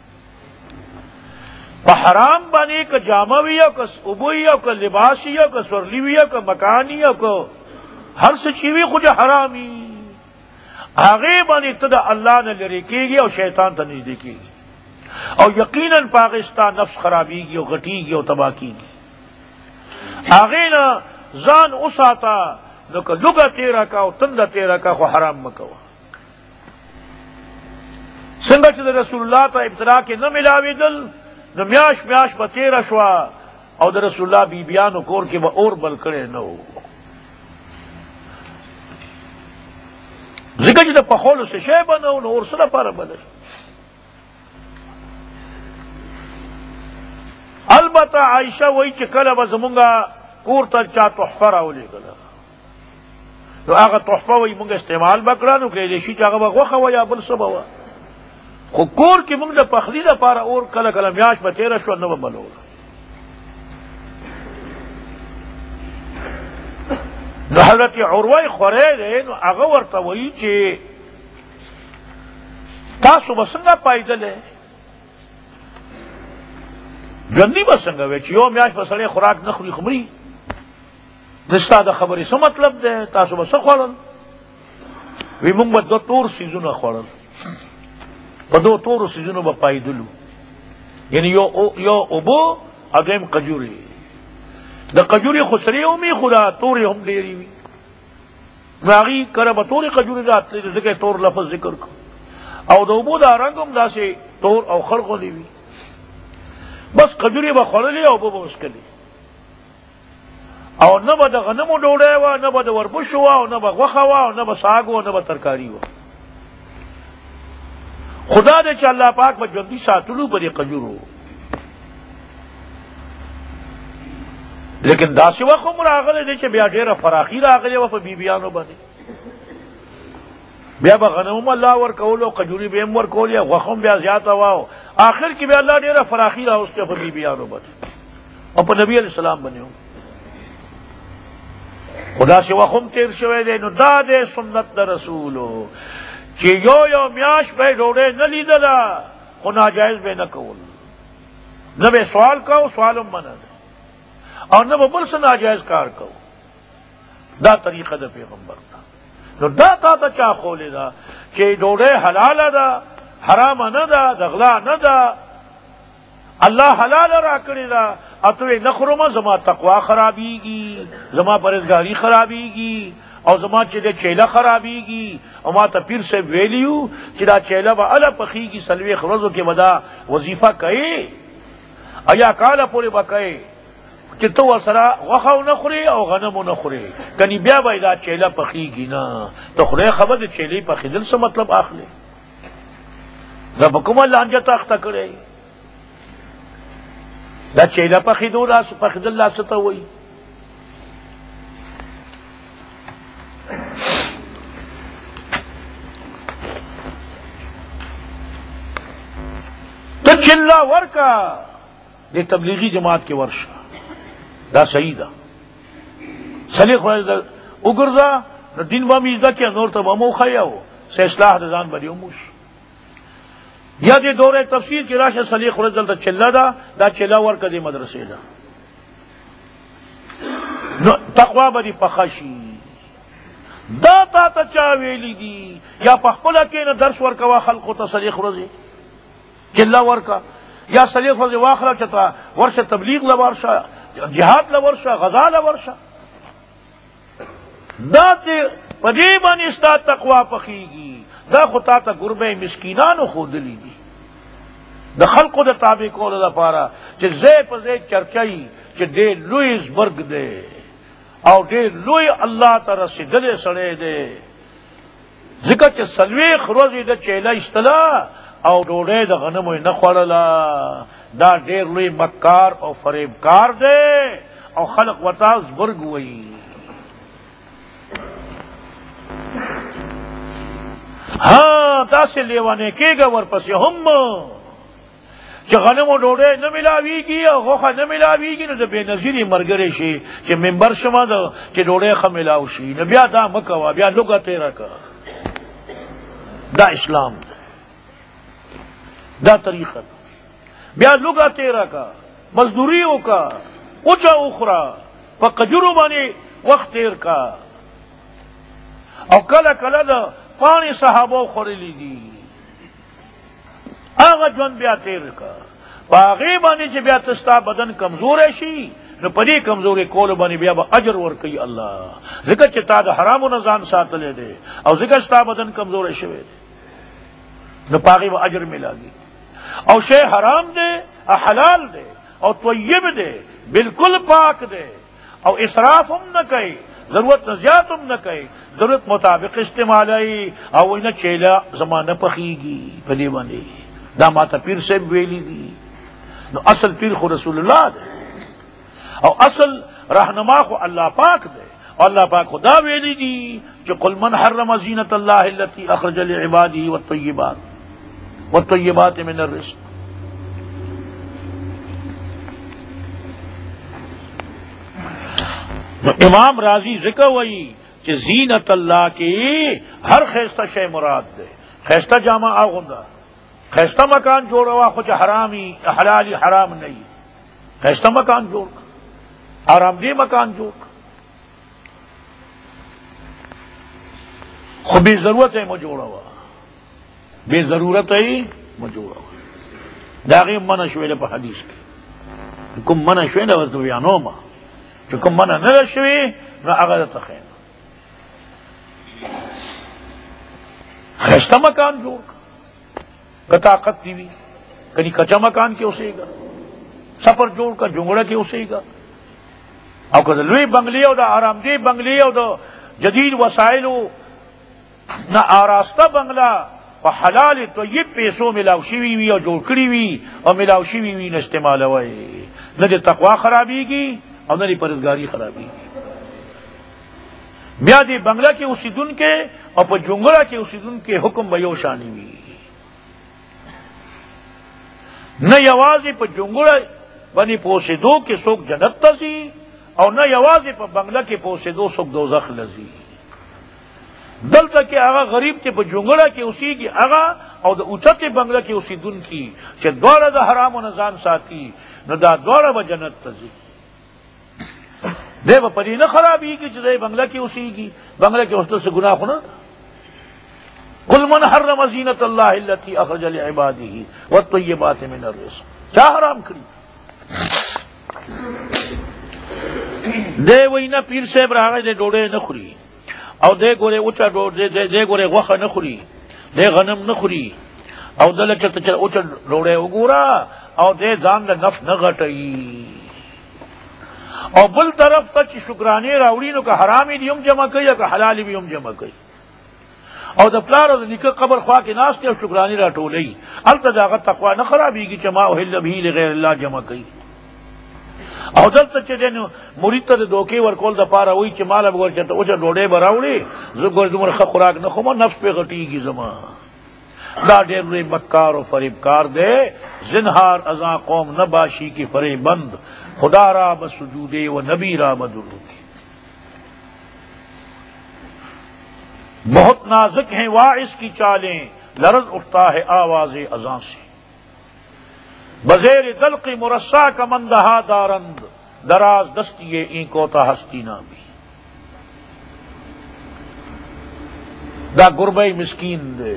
په حرام باندې که جامه وي او که اوبه وي او که لباس وي او که سورلي وي او که مکان وي او که هر څه چې وي خو د حرام وي، هغې باندې ته د الله نه لرې کېږي او شیطان ته نږدې کېږي، او یقیناً په هغې ستا نفس خرابیږي او غټیږي او تباه کېږي. هغې نه ځان وساته، نو که لږه تېره که او تنده تېره که، خو حرام مه کوه. څنګه چې د رسول الله ته ابتدا کې نه ملاوېدل، نو میاش میاش به تېره شوه او د رسول الله بیبیانو کور کې به اور بل کړی نه و. ځکه چې د پخولو څه شی به نه و، نو اور څه لپاره بله. البته عایشه وایي چې کله به زمونږ کور ته چا تحفه راولېږله، نو هغه تحفه وایي مونږ استعمال به کړه، نو کیدای شي چې هغه به غوښه وه یا بل څه به وه، خو کور کې مونږ د پخلي لپاره اور کله کله میاشت به تېره شوه نه به بلوله. نو حضرت عروه خوری دی، نو هغه ورته وایي چې تاسو به څنګه پایدلی، ژوندي به څنګه وی چې یو میاشت به سړی خوراک نه خوري خو مري. د ستا د خبرې څه مطلب دی، تاسو به څه خوړل؟ وی مونږ به دوه تور څیزونه خوړل، په دو تورو څیزونو به پایدلو، یعنی یو اوبه او دویم قجورې. د قجورې خو سرې ومي، خو دا تورې هم ډېرې وي، نو هغې کله به تورې قجورې راتلې، ځکه تور لفظ ذکر کړو. او د اوبو دا رنګ هم داسې تور او خړ غوندې وي. بس قجورې به خوړلې او اوبه به وڅښلې، او نه به د غنمو ډوډۍ وه، نه به د وربشو وه، او نه به غوښه وه، او نه به ساګ وه، نه به ترکاري وه. خدا دې چې الله پاک به ژوندي ساتلو په دې قجورو. لیکن داسې وخت هم راغلی دی چې بیا ډېره فراخي راغلې وه په بیبیانو باندې، بیا به غنم هم الله ورکولو او قجوري به هم ورکولې او غوښه هم بیا زیاته وه، او آخر کې بیا الله ډېره فراخي راوستې په بیبیانو باندې او په نبي علیه السلام باندې هم. خو داسې وخت هم تېر شوی دی. نو دا دی سنت د رسولو چې یو میاشت به یې ډوډۍ نه لیدله، خو ناجایز به یې نه کول، نه به سوال کو، سوال هم منع دی، او نه به بل څه ناجایز کار کو. دا طریقه د پیغمبر ده. نو دا تا ته چا ښولې ده چې ډوډۍ حلاله ده، حرامه نه ده، د غلا نه ده، الله حلاله را کړې ده، او ته یې نه خورمه، زما تقوا خرابېږي، زما پرهیزګاري خرابېږي، او زما چې د چیله خرابېږي. او ما ته پیر صاحب ویلیو چې دا چیله به هله پخېږي، څلوېښت ورځو کې به دا وظیفه کوې، ایا کاله پورې به کوې چې ته ورسره غوښه ونه خورې او غنم ونه خورې، کني بیا به دا چیله پخېږي نه. ته خدای خبر د چیلې پخېدل څه مطلب اخلې؟ دا په کومه لانجه ته اخته کړی؟ دا چیله پخېدل لا څه ته وایي؟ ته چله ورکه د تبلیغي جماعت کې ورشه، دا صحیح ده. صلیخ وګرځه، نو دین به مې زده کړه، نور ته به مو وښیه، څه اصلاح د ځان به دې هم وشي. یا دې دوره تفسیر کې راشه، صلیخ ورځ دلته چله ده، دا چله ورکه دې مدرسې ده، نو تقوا به دې پخه شي. دا تا ته چا ویلي دي؟ یا په خپله کښېنه درس ورکوه خلقو ته، صلیخ ورځې چله ورکه، یا صلیخ ورځې واخله چې ته ورشه تبلیغ له ورشه، جهاد له ورشه، غزا له ورشه. دا په دې باندې ستا تقوا پخېږي. دا خو تا ته ګربه مسکینانو ښودلي دي د خلقو د تابع کولو لپاره، چې ځای په ځای چرچی چې ډېر لوی زبرګ دی، او ډېر لوی الله ته رسېدلی سړی دی، ځکه چې څلوېښت ورځې د چیله ایستله او ډوډۍ د غنمو یې نه خوړله. دا ډېر لوی مکار او فریبکار دی او خلق ورته زبرګ وایي. ہاں داسې لیوانې کېږه ورپسې هم چې غنمو ډوډۍ نه ملاویږي او غوښه نه ملاویږي نو د بې نظیرې ملګری شي چې ممبر شمه ده چې ډوډۍ ښه ملاو شي. نو بیا دا مه کوه، بیا لوږه تېره که. دا اسلام ده، دا طریقه ده. بیا لوږه تېره که، مزدوري وکړه، اوچه وخوره، په قجرو باندې وخت تېر که. او کله کله د پاڼې صحابو خوړلي دي، هغه ژوند بیا تېر که. په هغې باندې چې بیا ته ستا بدن کمزوری شي نو په دې کمزوري کولو باندې بیا به اجر ورکوي الله، ځکه چې تا د حرامو نه ځان ساتلی دی او ځکه ستا بدن کمزوری شوی دی نو په هغې به اجر ملاږي. او شی حرام دی او حلال دی او طیب دی، بالکل پاک دی او اسراف هم نه کوي، ضرورت نه زیات هم نه کوي، ضرورت مطابق استعمالی. او وینا چیله زما نه پخیږي په دې باندې. دا ماته پیر صاحب ویلي دي. نو اصل پیر خو رسول الله دی او اصل رهنما خو الله پاک دی. او الله پاک خدا ویلي دي چې قل من حرم زینت الله التي اخرج لعباده والطیبات من الرزق. نو امام راضی ذکر وئی کہ زینت اللہ کی ہر خیستہ شے مراد دے. خیستہ جامع آغندہ، خیستہ مکان جوڑا خود حرامی حلالی حرام نہیں، خیستہ مکان جوڑ کا، آرام دہ مکان جوڑ کا. خود بے ضرورت ہے مجوڑا ہوا، بے ضرورت ہے مجوڑا ہوا. داغی منع شویل پا حدیث کی کم منع شویل ورطو بیانو ما چې کوم منع نه شوي نو هغه ته خیر. خیسته مکان جوړ که طاقت دی وي، کني کچا مکان کې اوسېږه، سفر جوړ کا جونګړه کې اوسېږه، او که د لوی بنگلې او د آرامدې بنگلې او د جدید وسایلو نه آراسته بنگله په حلال طیب پیسو ملاو شوي وي او جوړ کړي وي او ملاو شوي وي نه استعمالوئ، نه د تقوا خرابېږي او نه پرهیزګاری خرابی. بیا دې بنگله کې اوسیدونکو او په جونګړه کې اوسیدونکو حکم به یو شانی وي. نه یوازې په جونګړه باندې په اوسېدو کې څوک جنت ته ځي او نه یوازې په بنگله کې په اوسېدو څوک دوزخ ته ځي. دلته کې هغه غریب چې په جونګړه کې اوسېږي هغه او د اوچتې بنگله کې اوسېدونکي چې دواړه د حرامو نه ځان ساتي نو دا دواړه به جنت ته ځي. دے با پری نہ خرابیږي چې دې بنگله کې اوسېږي، بنگله کې اوسېدل څه ګناه خو نه. قل من حرم زینت الله التي اخرج لعباده والطيبات من الرزق. چا حرام کړی؟ دے وینا پیر صاحب راغی دے ډوډۍ نه خوري او دے ګوره اوچا ډوډۍ دے ګوره غوښه نه خوري، دے غنم نه خوري او دله چرته اوچا ډوډۍ وګوره او دے ځان له نفس نه غټوي. او بل طرف ته چې شکرانې راوړي نو که حرامې دي هم جمع کوي او که حلالې به هم جمع کوي. او د پلار او د نیکه قبر خوا کې ناست او شکرانې راټولوي، هلته د هغه تقوا نه خرابېږي چې ما احل به لغیر الله جمع کوي. او دلته چې دی نو مرید ته د دوکې ورکول دپاره وایي چې ماله به ورچېرته اوچه ډوډۍ به راوړې، زه ګورې دومره ښه خوراک نه خورم، نفس پې غټېږي زما. دا ډېر لوی مکار و فریبکار دی. زنهار ازاں قوم نہ باشی کی فریبند، خدا را بسجودے و نبی را بدرودے. بہت نازک ہیں واعظ کی چالیں، لرز اٹھتا ہے آواز اذان سے. بزیر دلق مرصع کا مندہا دارند، دراز دستی این کوتا ہستی نامی. دا گربئی مسکین دے.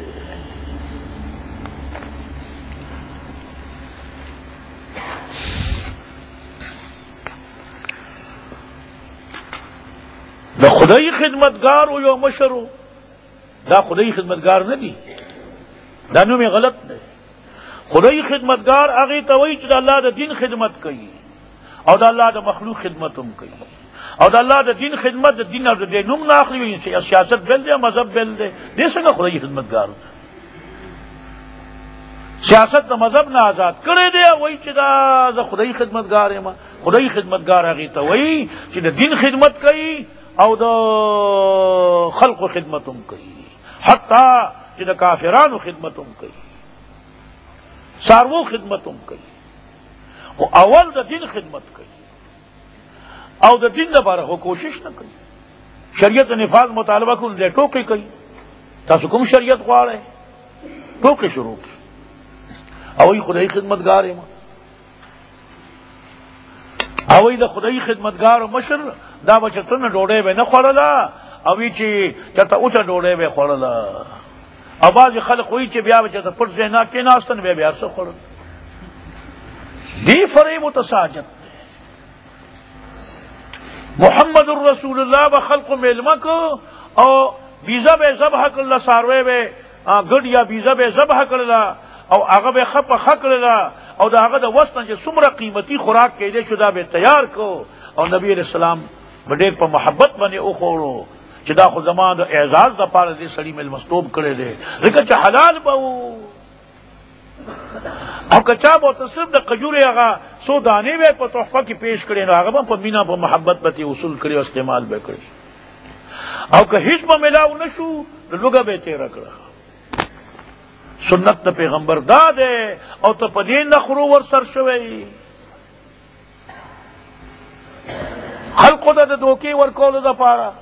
دا خدای خدمتگار او یو مشرو، دا خدای خدمتگار نه دی، دا نوم غلط دی. خدای خدمتگار هغه ته وایي چې د الله د دین خدمت کوي او د الله د مخلوق خدمت هم کوي. او د الله د دین خدمت د دین او د نوم نه اخلي وي چې سیاست بل دی مذهب بل دی دې څنګه خدای خدمتګار سیاست د مذهب نه آزاد کړی دی وایي چې دا زه خدای خدمتګار یم خدای خدمتګار هغې ته وایي چې د دین خدمت کوي او د خلقو خدمت هم کوي حتی چې د کافرانو خدمت هم کوي څاروو خدمت هم کوي خو اول د دین خدمت کوي او د دین لپاره خو کوشش نه کوي شریعت نفاذ مطالبه کول دی ټوکې کوي تاسو کوم شریعت غواړئ ټوکې شروع کړي او ای خدای خدمتګار یم او ای د خدای خدمتګار مشر دا بچتونه ډوډۍ به نه خوړله او ای چې چېرته اوچه ډوډۍ به خوړله او بعضې خلک وایي چې بیا به چېرته پټ ځای نه کېناستن بیا به هر څه خوړل دی فریب متساجد محمد رسول الله به خلقو میلمه کو او بیزه به ذبح کړله څاروی به ګډ یا بیزه به ذبح کړله او هغه به خپه ښه کړله او د هغه د وس نه چې څومره قیمتي خوراک کیدی شو دا به تیار کو او نبی علیہ السلام به ډېر په محبت باندې وخوړو چې دا خو زما د اعزاز دپاره دې سړي میلمستوب کړی دی ځکه چې حلال به و او که چا به ورته صرف د قجورې هغه څو دانې به په تحفه کې پیش کړې نو هغه به په مینه په محبت به یې وصول کړي او استعمال به کړي او که هیڅ به ملاو نه شو نو لوږه به یې تېره کړه سنت د پیغمبر دا دی او ته په دې نخرو ورسر شوی خلقو ته د دوکې ورکولو دپاره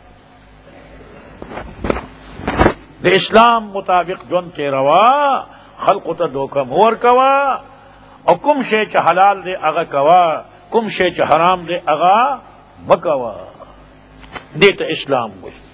د اسلام مطابق ژوند تېروه خلقو ته دوکه مه ورکوه او کوم شی چې حلال دی هغه کوه کوم شی چې حرام دی هغه مه کوه دې ته اسلام وایي